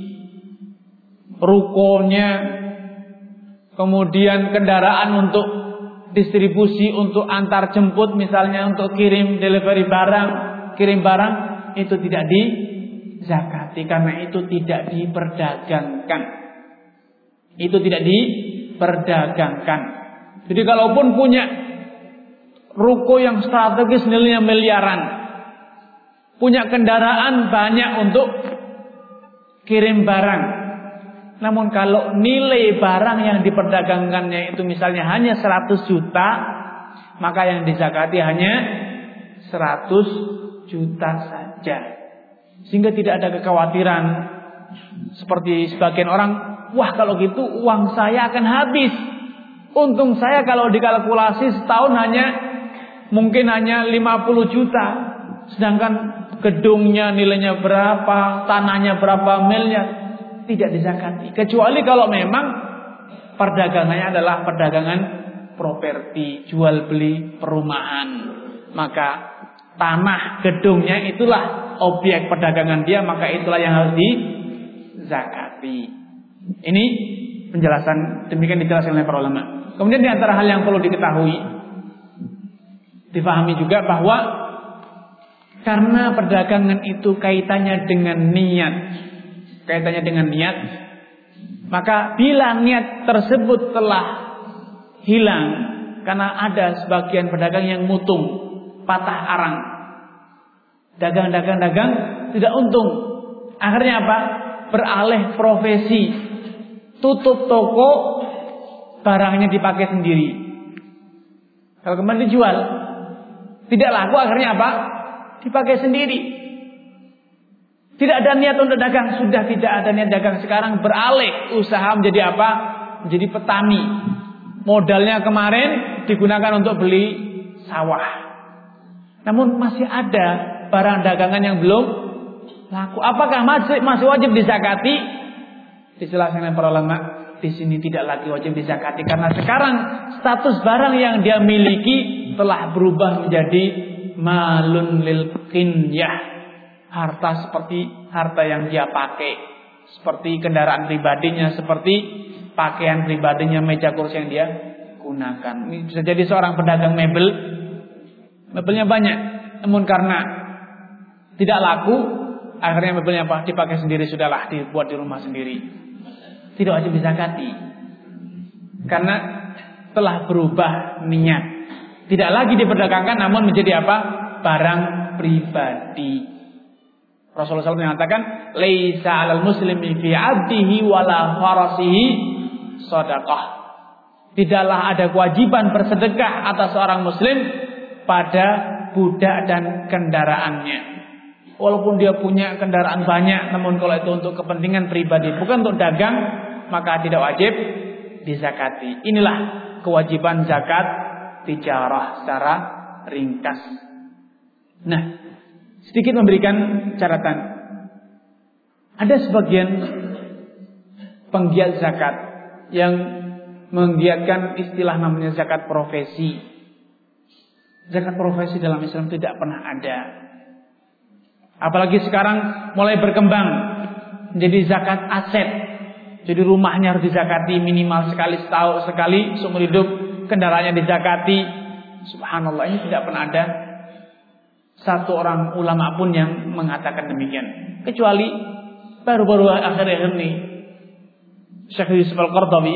rukonya, kemudian kendaraan untuk distribusi, untuk antar jemput, misalnya untuk kirim delivery barang, kirim barang, itu tidak dizakati karena itu tidak diperdagangkan. Itu tidak diperdagangkan. Jadi kalaupun punya ruko yang strategis nilainya miliaran, punya kendaraan banyak untuk kirim barang, namun kalau nilai barang yang diperdagangkannya itu misalnya hanya 100 juta, maka yang dizakati hanya 1 100 juta saja. Sehingga tidak ada kekhawatiran seperti sebagian orang, wah kalau gitu uang saya akan habis. Untung saya kalau dikalkulasi setahun mungkin hanya 50 juta. Sedangkan gedungnya nilainya berapa, tanahnya berapa miliar, tidak dizakati. Kecuali kalau memang perdagangannya adalah perdagangan properti, jual beli perumahan. Maka tanah gedungnya itulah objek perdagangan dia, maka itulah yang harus dizakati. Ini penjelasan, demikian dijelaskan oleh para ulama. Kemudian di antara hal yang perlu diketahui, difahami juga bahwa karena perdagangan itu kaitannya dengan niat, maka bila niat tersebut telah hilang karena ada sebagian pedagang yang mutung, patah arang, dagang tidak untung, akhirnya apa? Beralih profesi, tutup toko, barangnya dipakai sendiri. Kalau kembali dijual, tidak laku, akhirnya apa? Dipakai sendiri. Tidak ada niat untuk dagang, sudah tidak ada niat dagang, sekarang beralih usaha menjadi apa? Menjadi petani. Modalnya kemarin digunakan untuk beli sawah. Namun masih ada barang dagangan yang belum laku. Apakah masih wajib dizakati? Dijelaskan oleh para ulama, di sini tidak lagi wajib dizakati karena sekarang status barang yang dia miliki telah berubah menjadi malun lil qinyah, harta seperti harta yang dia pakai, seperti kendaraan pribadinya, seperti pakaian pribadinya, meja kursi yang dia gunakan. Ini bisa jadi seorang pedagang mebelnya banyak, namun karena tidak laku, akhirnya mebelnya apa? Dipakai sendiri, sudahlah, dibuat di rumah sendiri. Tidak wajib dizakati karena telah berubah niat. Tidak lagi diperdagangkan, namun menjadi apa? Barang pribadi. Rasulullah SAW mengatakan, "Laisa 'alal muslimi fi 'abdihi wala farasihi shadaqah." Tidaklah ada kewajiban bersedekah atas seorang muslim pada budak dan kendaraannya. Walaupun dia punya kendaraan banyak, namun kalau itu untuk kepentingan pribadi, bukan untuk dagang, maka tidak wajib dizakati. Inilah kewajiban zakat tijarah secara ringkas. Nah, sedikit memberikan catatan. Ada sebagian penggiat zakat yang menggiatkan istilah namanya zakat profesi. Zakat profesi dalam Islam tidak pernah ada. Apalagi sekarang mulai berkembang menjadi zakat aset. Jadi rumahnya harus dizakati minimal setahun sekali seumur hidup, kendaraannya dizakati. Subhanallah, ini tidak pernah ada satu orang ulama pun yang mengatakan demikian. Kecuali baru-baru akhir-akhir ini Syekh Yusuf Al-Qardawi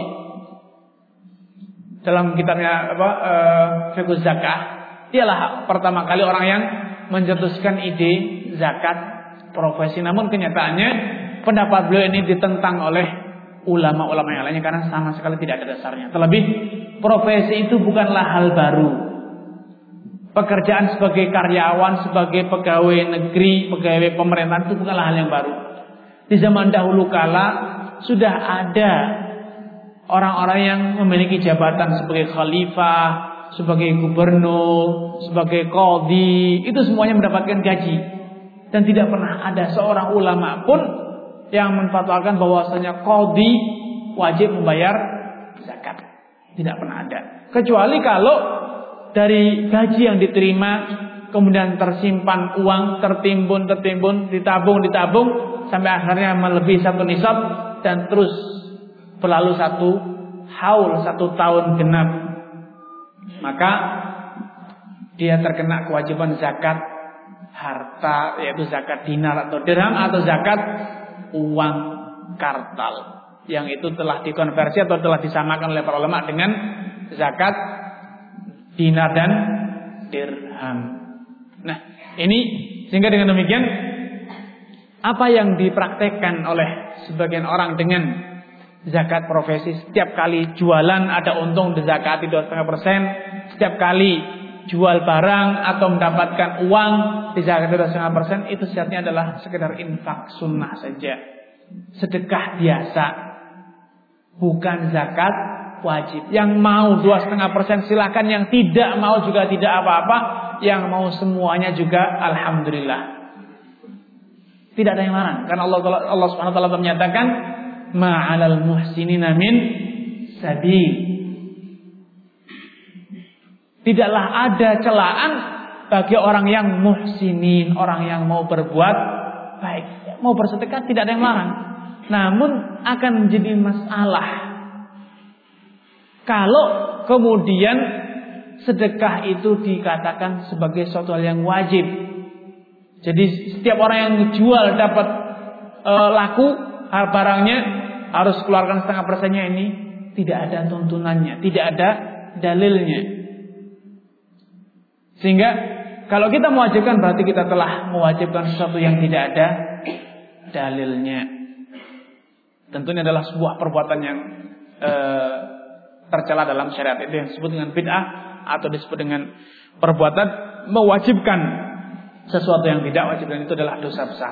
dalam kitabnya Fiqh Zakah, dialah pertama kali orang yang mencetuskan ide zakat profesi. Namun kenyataannya pendapat beliau ini ditentang oleh ulama-ulama yang lainnya karena sama sekali tidak ada dasarnya. Terlebih profesi itu bukanlah hal baru. Pekerjaan sebagai karyawan, sebagai pegawai negeri, pegawai pemerintahan itu bukanlah hal yang baru. Di zaman dahulu kala sudah ada orang-orang yang memiliki jabatan sebagai khalifah, sebagai gubernur, sebagai qadhi, itu semuanya mendapatkan gaji. Dan tidak pernah ada seorang ulama pun yang menfatwakan bahwasanya qadhi wajib membayar zakat. Tidak pernah ada. Kecuali kalau dari gaji yang diterima kemudian tersimpan uang, tertimbun, ditabung sampai akhirnya melebihi satu nisab dan terus berlalu satu tahun genap, maka dia terkena kewajiban zakat harta, yaitu zakat dinar atau dirham atau zakat uang kartal, yang itu telah dikonversi atau telah disamakan oleh para ulama dengan zakat dinar dan dirham. Nah, ini sehingga dengan demikian apa yang dipraktekkan oleh sebagian orang dengan zakat profesi, setiap kali jualan ada untung dizakati 2,5%, setiap kali jual barang atau mendapatkan uang di zakat 2,5%, itu syaratnya adalah sekedar infak sunnah saja, sedekah biasa, bukan zakat wajib. Yang mau 2,5% silakan, yang tidak mau juga tidak apa-apa, yang mau semuanya juga alhamdulillah. Tidak ada yang larang, karena Allah Subhanahu wa taala menyatakan ma'alal muhsinina min sabil. Tidaklah ada celaan bagi orang yang muhsinin, orang yang mau berbuat baik, mau bersedekah, tidak ada yang larang. Namun akan menjadi masalah kalau kemudian sedekah itu dikatakan sebagai suatu hal yang wajib. Jadi setiap orang yang jual dapat laku barangnya harus keluarkan 0,5%-nya, ini tidak ada tuntunannya, tidak ada dalilnya. Sehingga kalau kita mewajibkan berarti kita telah mewajibkan sesuatu yang tidak ada dalilnya. Tentunya adalah sebuah perbuatan yang tercela dalam syariat. Itu yang disebut dengan bid'ah atau disebut dengan perbuatan mewajibkan sesuatu yang tidak wajib, dan itu adalah dosa besar.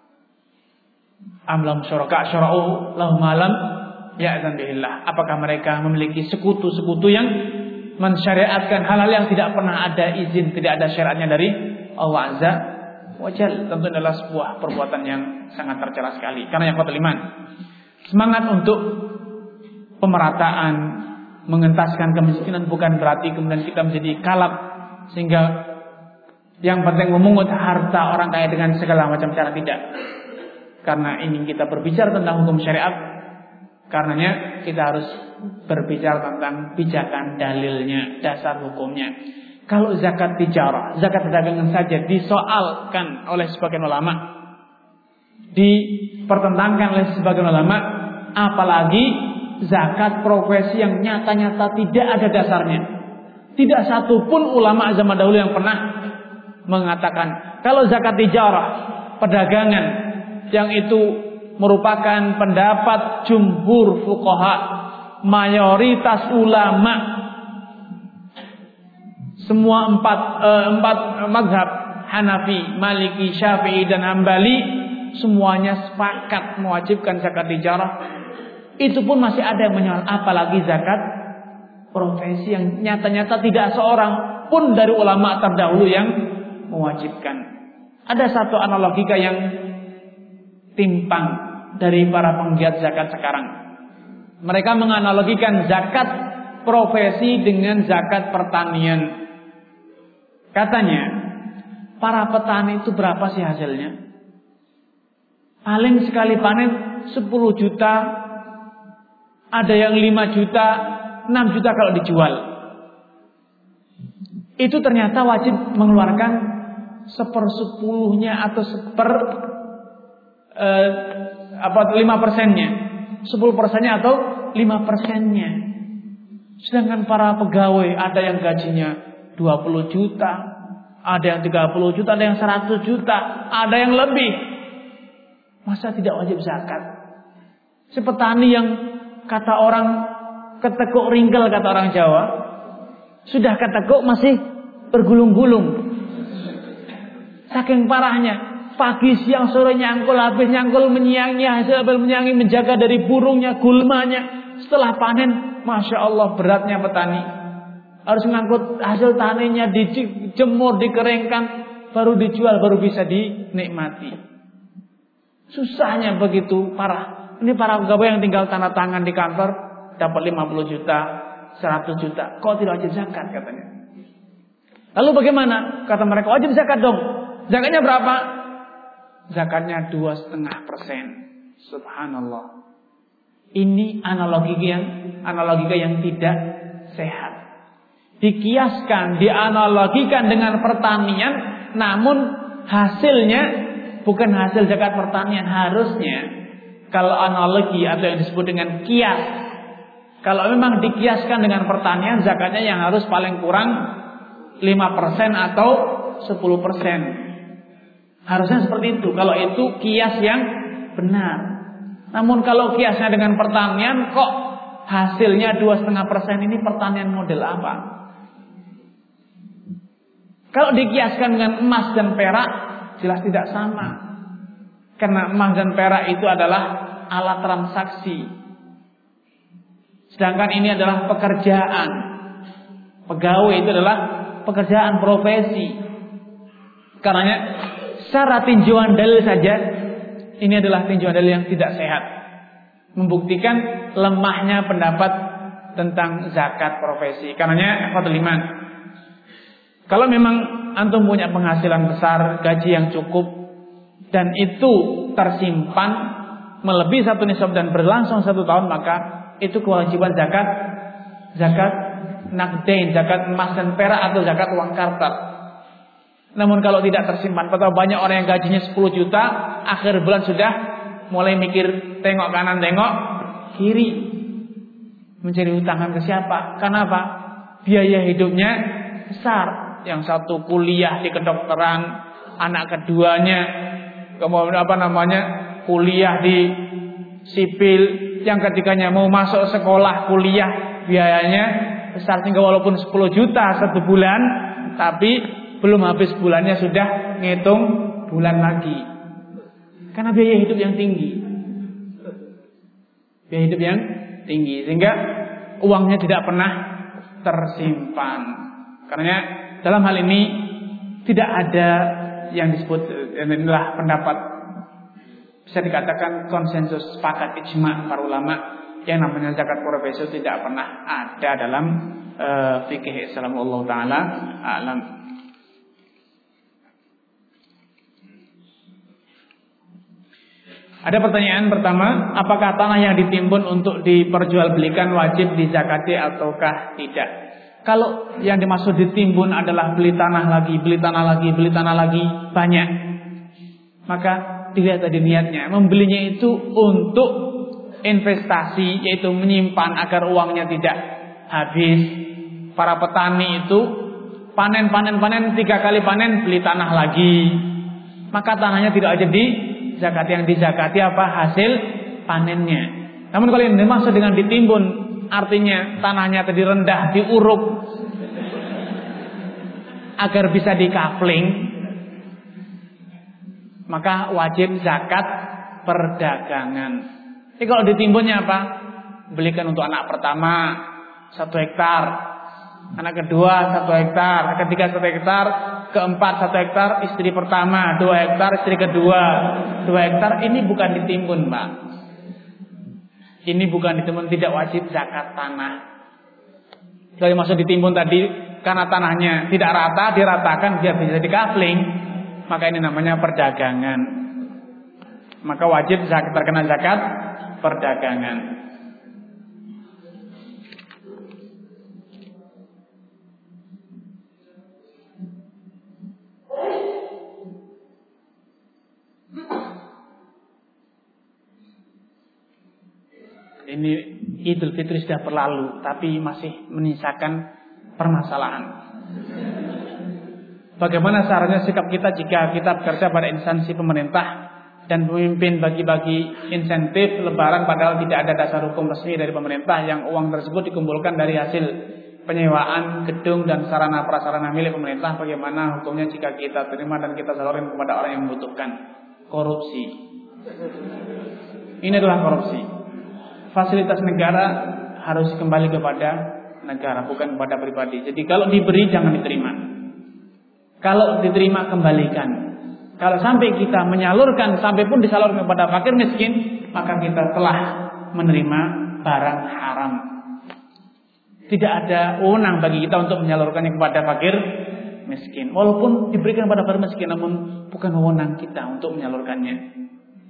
Am lahum syuraka syara'u lahum ma lam ya'zan bihillah. Apakah mereka memiliki sekutu-sekutu yang mensyariatkan hal-hal yang tidak pernah ada izin, tidak ada syariatnya dari Allah Azza wa Jalla? Tentu adalah sebuah perbuatan yang sangat tercela sekali. Karena yang iman, semangat untuk pemerataan, mengentaskan kemiskinan bukan berarti kemudian kita menjadi kalap sehingga yang penting memungut harta orang kaya dengan segala macam cara, tidak. Karena ini kita berbicara tentang hukum syariat, karenanya kita harus berbicara tentang pijakan dalilnya, dasar hukumnya. Kalau zakat tijarah, zakat perdagangan saja disoalkan oleh sebagian ulama, dipertentangkan oleh sebagian ulama, apalagi zakat profesi yang nyata-nyata tidak ada dasarnya. Tidak satupun ulama zaman dahulu yang pernah mengatakan kalau zakat tijarah, perdagangan, yang itu merupakan pendapat jumhur fuqaha, mayoritas ulama, semua empat mazhab, Hanafi, Maliki, Syafi'i dan Hambali, semuanya sepakat mewajibkan zakat tijarah. Itu pun masih ada yang menyoal, apalagi zakat profesi yang nyata-nyata tidak seorang pun dari ulama terdahulu yang mewajibkan. Ada satu analogika yang timpang dari para penggiat zakat sekarang. Mereka menganalogikan zakat profesi dengan zakat pertanian. Katanya, para petani itu berapa sih hasilnya? Paling sekali panen 10 juta, ada yang 5 juta, 6 juta kalau dijual. Itu ternyata wajib mengeluarkan 1/10-nya atau 5%-nya, 10%-nya atau 5%-nya. Sedangkan para pegawai ada yang gajinya 20 juta, ada yang 30 juta, ada yang 100 juta, ada yang lebih. Masa tidak wajib zakat? Si petani yang kata orang ketekuk ringkel, kata orang Jawa, sudah ketekuk masih bergulung-gulung. Saking parahnya. Pagi, siang, sore nyangkul, habis nyangkul, menyiangi, hasil menyiangi, menjaga dari burungnya, gulmanya. Setelah panen, Masya Allah beratnya petani. Harus ngangkut hasil taninya, dijemur, dikeringkan, baru dijual, baru bisa dinikmati. Susahnya begitu parah. Ini para pegawai yang tinggal tanda tangan di kantor, dapat 50 juta, 100 juta. Kok tidak wajib zakat katanya? Lalu bagaimana? Kata mereka, wajib zakat dong. Zakatnya berapa? Zakatnya 2,5%. Subhanallah. Ini analogika yang tidak sehat. Dikiaskan, dianalogikan dengan pertanian, namun hasilnya bukan hasil zakat pertanian. Harusnya kalau analogi atau yang disebut dengan kias, kalau memang dikiaskan dengan pertanian, zakatnya yang harus paling kurang 5% atau 10%. Harusnya seperti itu. Kalau itu kias yang benar. Namun kalau kiasnya dengan pertanian, kok hasilnya 2,5%? Ini pertanian model apa? Kalau dikiaskan dengan emas dan perak, jelas tidak sama. Karena emas dan perak itu adalah alat transaksi. Sedangkan ini adalah pekerjaan. Pegawai itu adalah pekerjaan profesi. Karenanya secara tinjauan dalil saja, ini adalah tinjauan dalil yang tidak sehat, membuktikan lemahnya pendapat tentang zakat profesi. Karenanya ikhwatul iman, kalau memang antum punya penghasilan besar, gaji yang cukup, dan itu tersimpan melebihi 1 nisab dan berlangsung 1 tahun, maka itu kewajiban zakat naqdain, zakat emas dan perak atau zakat uang kartal. Namun kalau tidak tersimpan, betapa banyak orang yang gajinya 10 juta, akhir bulan sudah mulai mikir tengok kanan tengok kiri, mencari utangan ke siapa? Kenapa? Biaya hidupnya besar. Yang satu kuliah di kedokteran, anak keduanya kemudian kuliah di sipil, yang ketiganya mau masuk sekolah kuliah, biayanya besar sehingga walaupun 10 juta 1 bulan, tapi belum habis bulannya sudah ngitung bulan lagi. Karena biaya hidup yang tinggi. Biaya hidup yang tinggi sehingga uangnya tidak pernah tersimpan. Karena dalam hal ini tidak ada yang disebut, inilah pendapat bisa dikatakan konsensus, sepakat, ijma para ulama, yang namanya zakat profesi tidak pernah ada dalam fikih Islam. Allah taala alam. Ada pertanyaan pertama, apakah tanah yang ditimbun untuk diperjualbelikan wajib dizakati ataukah tidak? Kalau yang dimaksud ditimbun adalah beli tanah lagi, beli tanah lagi, beli tanah lagi banyak, maka dilihat tadi niatnya. Membelinya itu untuk investasi, yaitu menyimpan agar uangnya tidak habis. Para petani itu panen 3 kali panen, beli tanah lagi, maka tanahnya tidak aja dizakati. Yang dizakati apa? Hasil panennya. Namun kalau yang dimaksud dengan ditimbun, artinya tanahnya tadi rendah, diuruk agar bisa dikapling, maka wajib zakat perdagangan. Jadi kalau ditimbunnya apa? Belikan untuk anak pertama 1 hektar, anak kedua 1 hektar, ketiga 1 hektar, keempat 1 hektar, istri pertama 2 hektar, istri kedua 2 hektar. Ini bukan ditimbun, Pak. Ini bukan ditimbun, tidak wajib zakat tanah. Kalau maksud ditimbun tadi karena tanahnya tidak rata, diratakan biar bisa dikapling, maka ini namanya perdagangan. Maka wajib zakat, terkena zakat perdagangan. Ini Idul Fitri sudah berlalu, tapi masih menyisakan permasalahan. Bagaimana seharusnya sikap kita jika kita bekerja pada instansi pemerintah dan pemimpin bagi-bagi insentif lebaran padahal tidak ada dasar hukum resmi dari pemerintah, yang uang tersebut dikumpulkan dari hasil penyewaan gedung dan sarana prasarana milik pemerintah? Bagaimana hukumnya jika kita terima dan kita salurkan kepada orang yang membutuhkan? Korupsi. Ini adalah korupsi. Fasilitas negara harus kembali kepada negara, bukan kepada pribadi. Jadi kalau diberi jangan diterima. Kalau diterima kembalikan. Kalau sampai kita menyalurkan, sampai pun disalurkan kepada fakir miskin, maka kita telah menerima barang haram. Tidak ada wewenang bagi kita untuk menyalurkannya kepada fakir miskin. Walaupun diberikan kepada fakir miskin, namun bukan wewenang kita untuk menyalurkannya.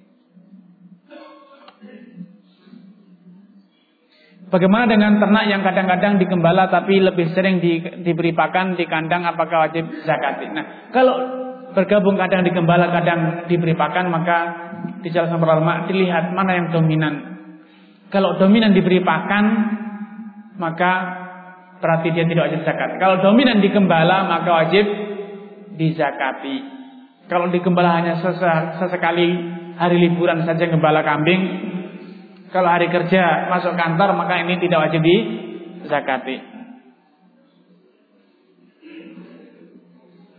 Bagaimana dengan ternak yang kadang-kadang digembala tapi lebih sering diberi pakan di kandang, apakah wajib zakat? Nah, kalau bergabung kadang digembala kadang diberi pakan, maka dijelaskan para ulama dilihat mana yang dominan. Kalau dominan diberi pakan, maka berarti dia tidak wajib zakat. Kalau dominan digembala, maka wajib dizakati. Kalau digembala hanya sesekali hari liburan saja gembala kambing, kalau hari kerja masuk kantor, maka ini tidak wajib dizakati.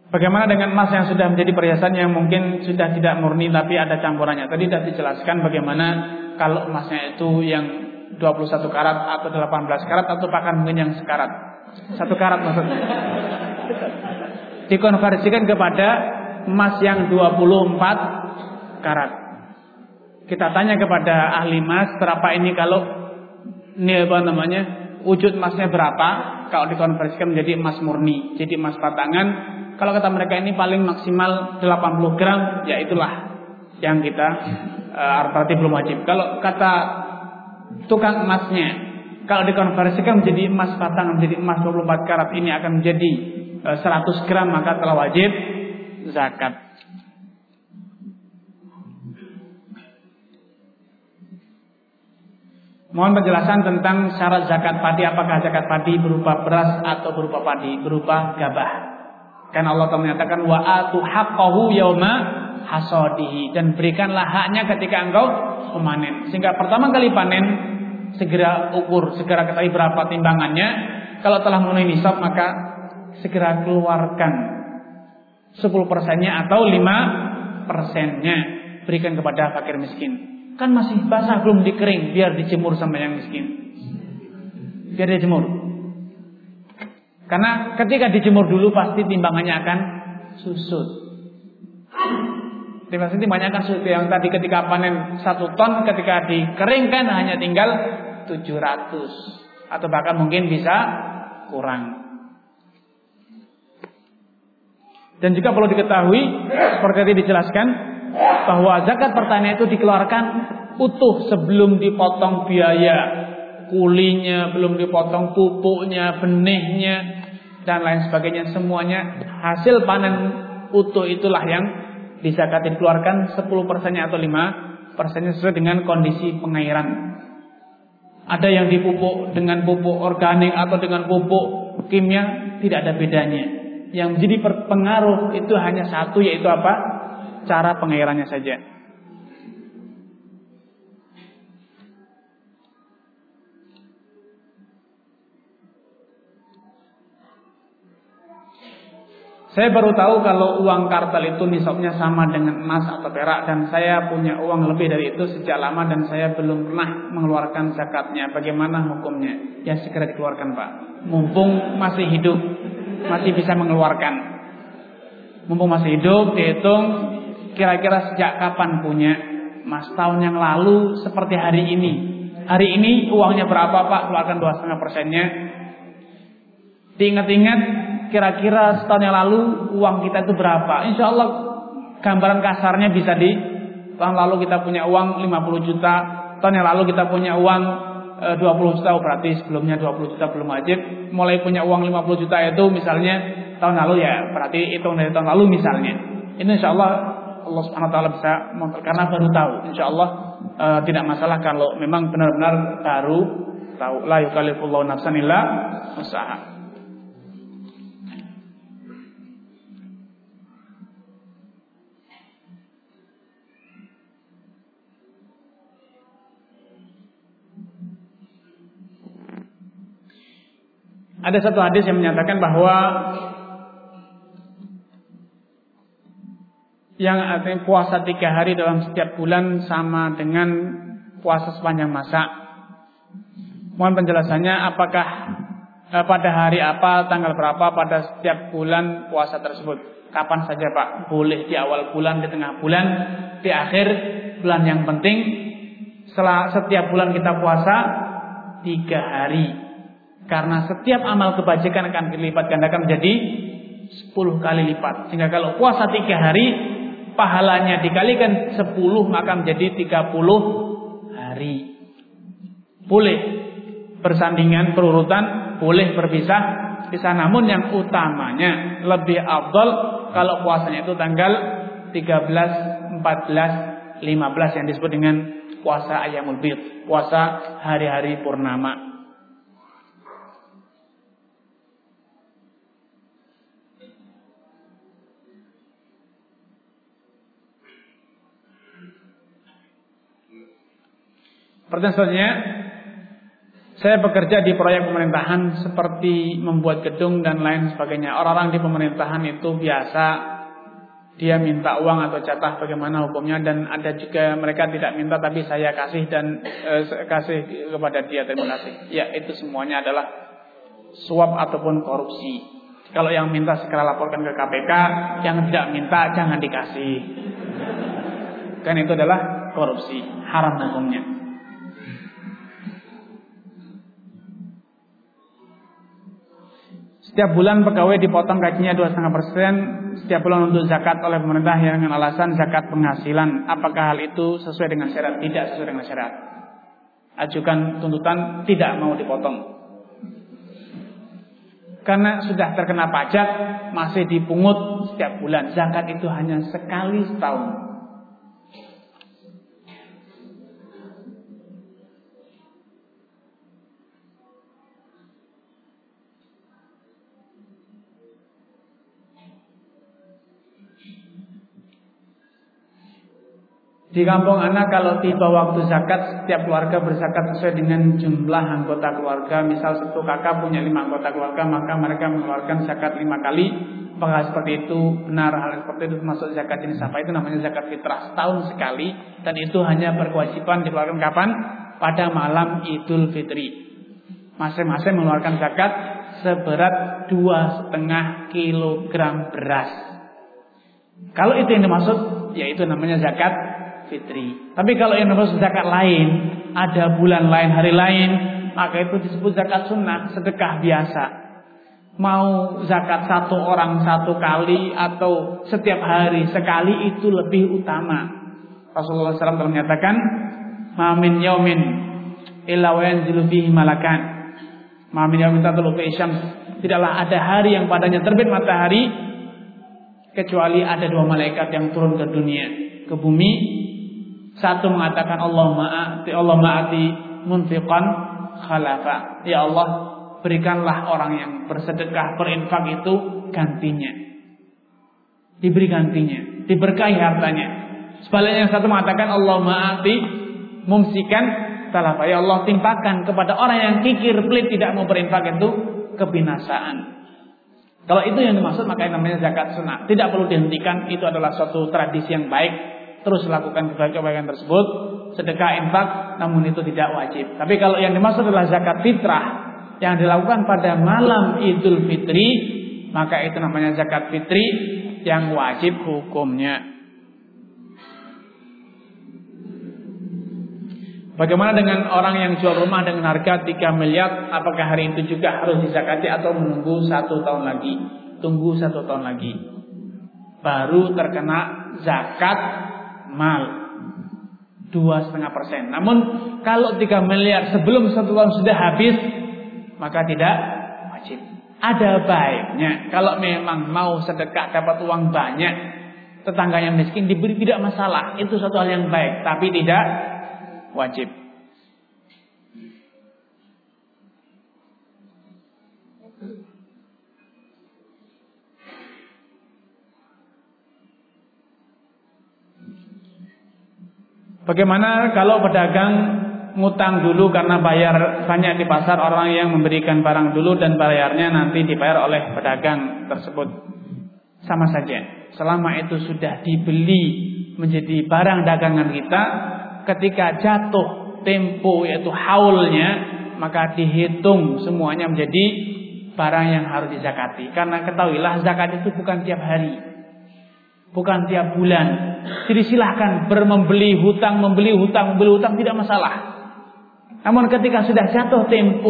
Bagaimana dengan emas yang sudah menjadi perhiasan yang mungkin sudah tidak murni tapi ada campurannya? Tadi sudah dijelaskan bagaimana kalau emasnya itu yang 21 karat atau 18 karat atau bahkan mungkin yang sekarat. 1 karat maksudnya. Dikonversikan kepada emas yang 24 karat. Kita tanya kepada ahli emas, berapa ini kalau ini apa namanya? Wujud emasnya berapa kalau dikonversikan menjadi emas murni, jadi emas batangan. Kalau kata mereka ini paling maksimal 80 gram, ya itulah yang kita berarti belum wajib. Kalau kata tukang emasnya, kalau dikonversikan menjadi emas batangan, menjadi emas 24 karat, ini akan menjadi 100 gram, maka telah wajib zakat. Mohon penjelasan tentang syarat zakat padi. Apakah zakat padi berupa beras atau berupa padi? Berupa gabah. Karena Allah Ta'ala menyatakan wa atu haqqahu yauma hasadihi, dan berikanlah haknya ketika engkau memanen. Sehingga pertama kali panen segera ukur, segera ketahui berapa timbangannya. Kalau telah memenuhi nisab maka segera keluarkan 10%-nya atau 5%-nya, berikan kepada fakir miskin. Kan masih basah belum dikering, biar dijemur sama yang miskin. Biar dijemur. Karena ketika dijemur dulu pasti timbangannya akan susut. Timbangannya akan susut. Yang tadi ketika panen 1 ton, ketika dikeringkan hanya tinggal 700. Atau bahkan mungkin bisa kurang. Dan juga perlu diketahui, seperti tadi dijelaskan, bahwa zakat pertanian itu dikeluarkan utuh sebelum dipotong biaya kulinya, belum dipotong pupuknya, benihnya, dan lain sebagainya. Semuanya hasil panen utuh itulah yang dizakati, dikeluarkan 10%-nya atau 5%-nya sesuai dengan kondisi pengairan. Ada yang dipupuk dengan pupuk organik atau dengan pupuk kimia, tidak ada bedanya. Yang menjadi pengaruh itu hanya satu, yaitu apa? Cara pengairannya saja. Saya baru tahu kalau uang kartal itu nisabnya sama dengan emas atau perak, dan saya punya uang lebih dari itu sejak lama dan saya belum pernah mengeluarkan zakatnya. Bagaimana hukumnya? Ya segera dikeluarkan, Pak. Mumpung masih hidup, masih bisa mengeluarkan. Mumpung masih hidup, dihitung kira-kira sejak kapan punya. Mas, tahun yang lalu seperti hari ini. Hari ini uangnya berapa, Pak? Keluarkan 2,5%-nya. Diingat-ingat, kira-kira setahun yang lalu uang kita itu berapa? Insya Allah gambaran kasarnya bisa di tahun lalu kita punya uang 50 juta, tahun yang lalu kita punya uang 20 juta, berarti sebelumnya 20 juta belum wajib. Mulai punya uang 50 juta itu misalnya tahun lalu, ya berarti hitung dari tahun lalu misalnya. Ini insya Allah Allah Subhanahu Wa Taala bisa, karena baru tahu. Insya Allah tidak masalah kalau memang benar-benar baru tahu. La yukallifullahu nafsan illa wus'aha. Ada satu hadis yang menyatakan bahwa yang artinya puasa 3 hari dalam setiap bulan sama dengan puasa sepanjang masa. Mohon penjelasannya, apakah pada hari apa, tanggal berapa pada setiap bulan puasa tersebut? Kapan saja, Pak? Boleh di awal bulan, di tengah bulan, di akhir bulan. Yang penting setiap bulan kita puasa 3 hari. Karena setiap amal kebajikan akan dilipat gandakan menjadi 10 kali lipat. Sehingga kalau puasa 3 hari, pahalanya dikalikan 10, maka menjadi 30 hari. Boleh bersandingan, berurutan, boleh berpisah pisah. Namun yang utamanya lebih afdal kalau puasanya itu tanggal 13, 14, 15 yang disebut dengan puasa Ayyamul Bid, puasa hari-hari purnama. Pertanyaan selanjutnya, Saya bekerja di proyek pemerintahan seperti membuat gedung dan lain sebagainya. Orang-orang di pemerintahan itu biasa dia minta uang atau jatah, bagaimana hukumnya? Dan ada juga mereka tidak minta tapi saya kasih dan kasih kepada dia. Terima kasih. Ya, itu semuanya adalah suap ataupun korupsi. Kalau yang minta segera laporkan ke KPK, yang tidak minta jangan dikasih. Kan itu adalah korupsi, haram hukumnya. Setiap bulan pegawai dipotong gajinya 2,5% setiap bulan untuk zakat oleh pemerintah dengan alasan zakat penghasilan. Apakah hal itu sesuai dengan syariat? Tidak sesuai dengan syariat. Ajukan tuntutan tidak mau dipotong. Karena sudah terkena pajak masih dipungut setiap bulan. Zakat itu hanya sekali setahun. Di kampung anak kalau tiba waktu zakat, setiap keluarga berzakat sesuai dengan jumlah anggota keluarga. Misal satu kakak punya 5 anggota keluarga, maka mereka mengeluarkan zakat 5 kali. Apakah seperti itu benar? Hal seperti itu termasuk zakat jenis apa? Itu namanya zakat fitrah, setahun sekali. Dan itu hanya berkewajiban dikeluarkan kapan? Pada malam Idul Fitri. Masing-masing mengeluarkan zakat seberat 2,5 kilogram beras. Kalau itu yang dimaksud, yaitu namanya zakat fitri. Tapi kalau yang dimaksud zakat lain, ada bulan lain, hari lain, maka itu disebut zakat sunnah, sedekah biasa. Mau zakat satu orang satu kali atau setiap hari sekali, itu lebih utama. Rasulullah SAW telah menyatakan, "Ma min yaumin illa wa yanzilu fihi malakan." Ma min yaumin tatlu'u fihi syams. Tidaklah ada hari yang padanya terbit matahari kecuali ada 2 malaikat yang turun ke dunia, ke bumi. Satu mengatakan Allahumma a'ti munfiqan khalafa. Ya Allah, berikanlah orang yang bersedekah, berinfak itu gantinya. Diberi gantinya, diberkahi hartanya. Sebaliknya yang satu mengatakan Allahumma a'ti mumsikan khalafa. Ya Allah, timpakan kepada orang yang kikir pelit tidak mau berinfak itu kebinasaan. Kalau itu yang dimaksud, maka yang namanya zakat sunnah. Tidak perlu dihentikan, itu adalah suatu tradisi yang baik. Terus lakukan kebaikan tersebut, sedekah, infak, namun itu tidak wajib. Tapi kalau yang dimaksud adalah zakat fitrah yang dilakukan pada malam Idul Fitri, maka itu namanya zakat fitri yang wajib hukumnya. Bagaimana dengan orang yang jual rumah dengan harga 3 miliar? Apakah hari itu juga harus dizakati atau menunggu 1 tahun lagi? Tunggu 1 tahun lagi, baru terkena zakat mal 2,5%. Namun kalau 3 miliar sebelum 1 tahun sudah habis, maka tidak wajib. Ada baiknya kalau memang mau sedekah dapat uang banyak, tetangganya miskin diberi, tidak masalah. Itu suatu hal yang baik, tapi tidak wajib. Bagaimana kalau pedagang ngutang dulu karena bayar banyak di pasar, orang yang memberikan barang dulu dan bayarnya nanti dibayar oleh pedagang tersebut? Sama saja. Selama itu sudah dibeli menjadi barang dagangan kita, ketika jatuh tempo yaitu haulnya, maka dihitung semuanya menjadi barang yang harus dizakati. Karena ketahuilah zakat itu bukan tiap hari, bukan tiap bulan. Jadi silahkan membeli hutang tidak masalah. Namun ketika sudah jatuh tempo,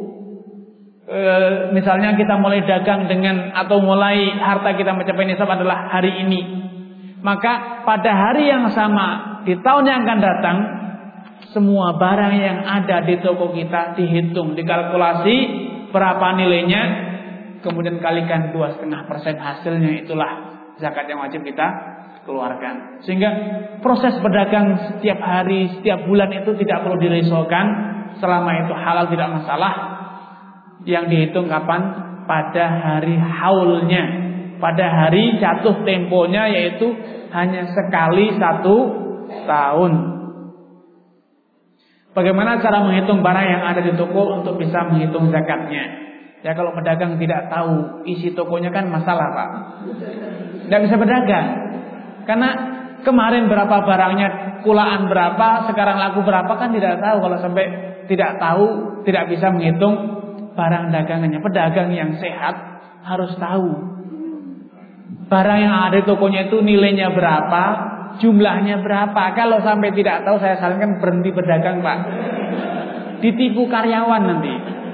misalnya kita mulai dagang dengan atau mulai harta kita mencapai nisab adalah hari ini, maka pada hari yang sama di tahun yang akan datang, semua barang yang ada di toko kita dihitung, dikalkulasi berapa nilainya, kemudian kalikan 2,5% hasilnya, itulah zakat yang wajib kita keluarkan. Sehingga proses berdagang setiap hari, setiap bulan itu tidak perlu dirisaukan. Selama itu halal tidak masalah. Yang dihitung kapan? Pada hari haulnya, pada hari jatuh temponya, yaitu hanya sekali 1 tahun. Bagaimana cara menghitung barang yang ada di toko untuk bisa menghitung zakatnya? Ya kalau pedagang tidak tahu isi tokonya kan masalah, Pak. Tidak bisa berdagang. Karena kemarin berapa barangnya, kulaan berapa, sekarang laku berapa kan tidak tahu. Kalau sampai tidak tahu, tidak bisa menghitung barang dagangannya. Pedagang yang sehat harus tahu barang yang ada di tokonya itu nilainya berapa, jumlahnya berapa. Kalau sampai tidak tahu, saya sarankan berhenti berdagang, Pak. Ditipu karyawan nanti.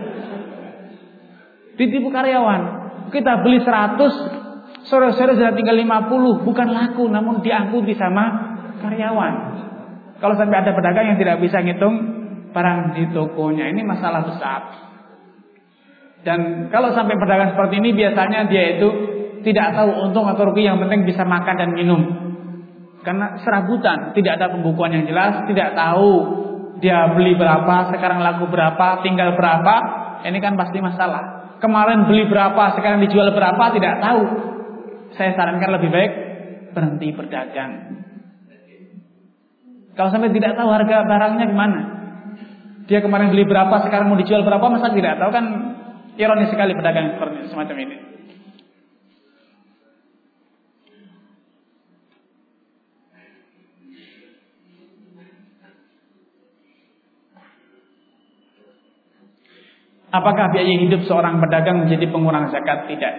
Ditipu karyawan. Kita beli 100, sore-sore sudah tinggal 50, bukan laku namun diangkuti sama karyawan. Kalau sampai ada pedagang yang tidak bisa ngitung barang di tokonya, ini masalah besar. Dan kalau sampai pedagang seperti ini biasanya dia itu tidak tahu untung atau rugi, yang penting bisa makan dan minum. Karena serabutan, tidak ada pembukuan yang jelas, tidak tahu dia beli berapa, sekarang laku berapa, tinggal berapa, ini kan pasti masalah. Kemarin beli berapa, sekarang dijual berapa, tidak tahu. Saya sarankan lebih baik berhenti berdagang. Kalau sampai tidak tahu harga barangnya gimana, dia kemarin beli berapa, sekarang mau dijual berapa, masa tidak tahu, kan ironis sekali pedagang seperti semacam ini. Apakah biaya hidup seorang pedagang menjadi pengurang zakat? Tidak.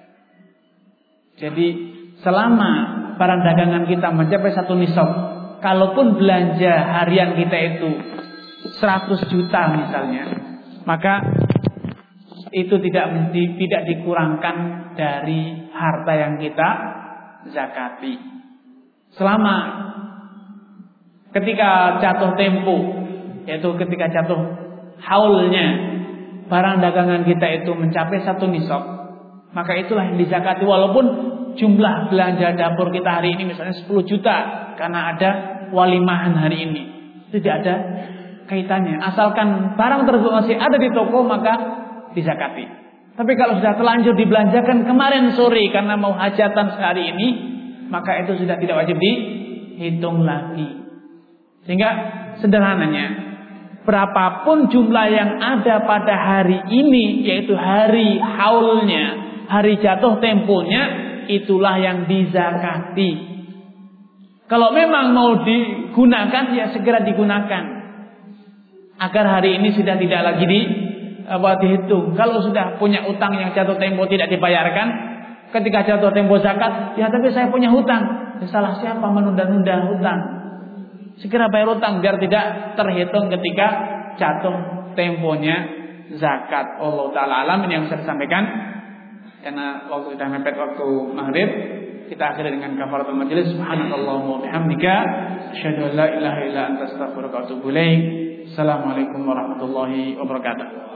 Jadi selama barang dagangan kita mencapai 1 nisab, kalaupun belanja harian kita itu 100 juta misalnya, maka itu tidak dikurangkan dari harta yang kita zakati. Selama ketika jatuh tempo, yaitu ketika jatuh haulnya barang dagangan kita itu mencapai 1 nisab, maka itulah yang dizakati. Walaupun jumlah belanja dapur kita hari ini misalnya 10 juta karena ada walimahan hari ini, tidak ada kaitannya. Asalkan barang tersebut masih ada di toko, maka dizakati. Tapi kalau sudah terlanjur dibelanjakan kemarin sore karena mau hajatan sehari ini, maka itu sudah tidak wajib dihitung lagi. Sehingga sederhananya, berapapun jumlah yang ada pada hari ini, yaitu hari haulnya, hari jatuh temponya, itulah yang dizakati. Kalau memang mau digunakan, ya segera digunakan, agar hari ini sudah tidak lagi dihitung. Kalau sudah punya utang yang jatuh tempo tidak dibayarkan, ketika jatuh tempo zakat, ya tapi saya punya hutang, ya salah siapa menunda-nunda hutang? Segera bayar hutang biar tidak terhitung ketika jatuh temponya zakat. Allah Ta'ala alam. Ini yang saya sampaikan, karena waktu sudah mepet waktu maghrib. Kita akhiri dengan kafaratul majelis. Subhanallahumma wa bihamdika, asyhadu an la ilaha illa anta, astaghfiruka wa atubu ilaik. Assalamualaikum warahmatullahi wabarakatuh.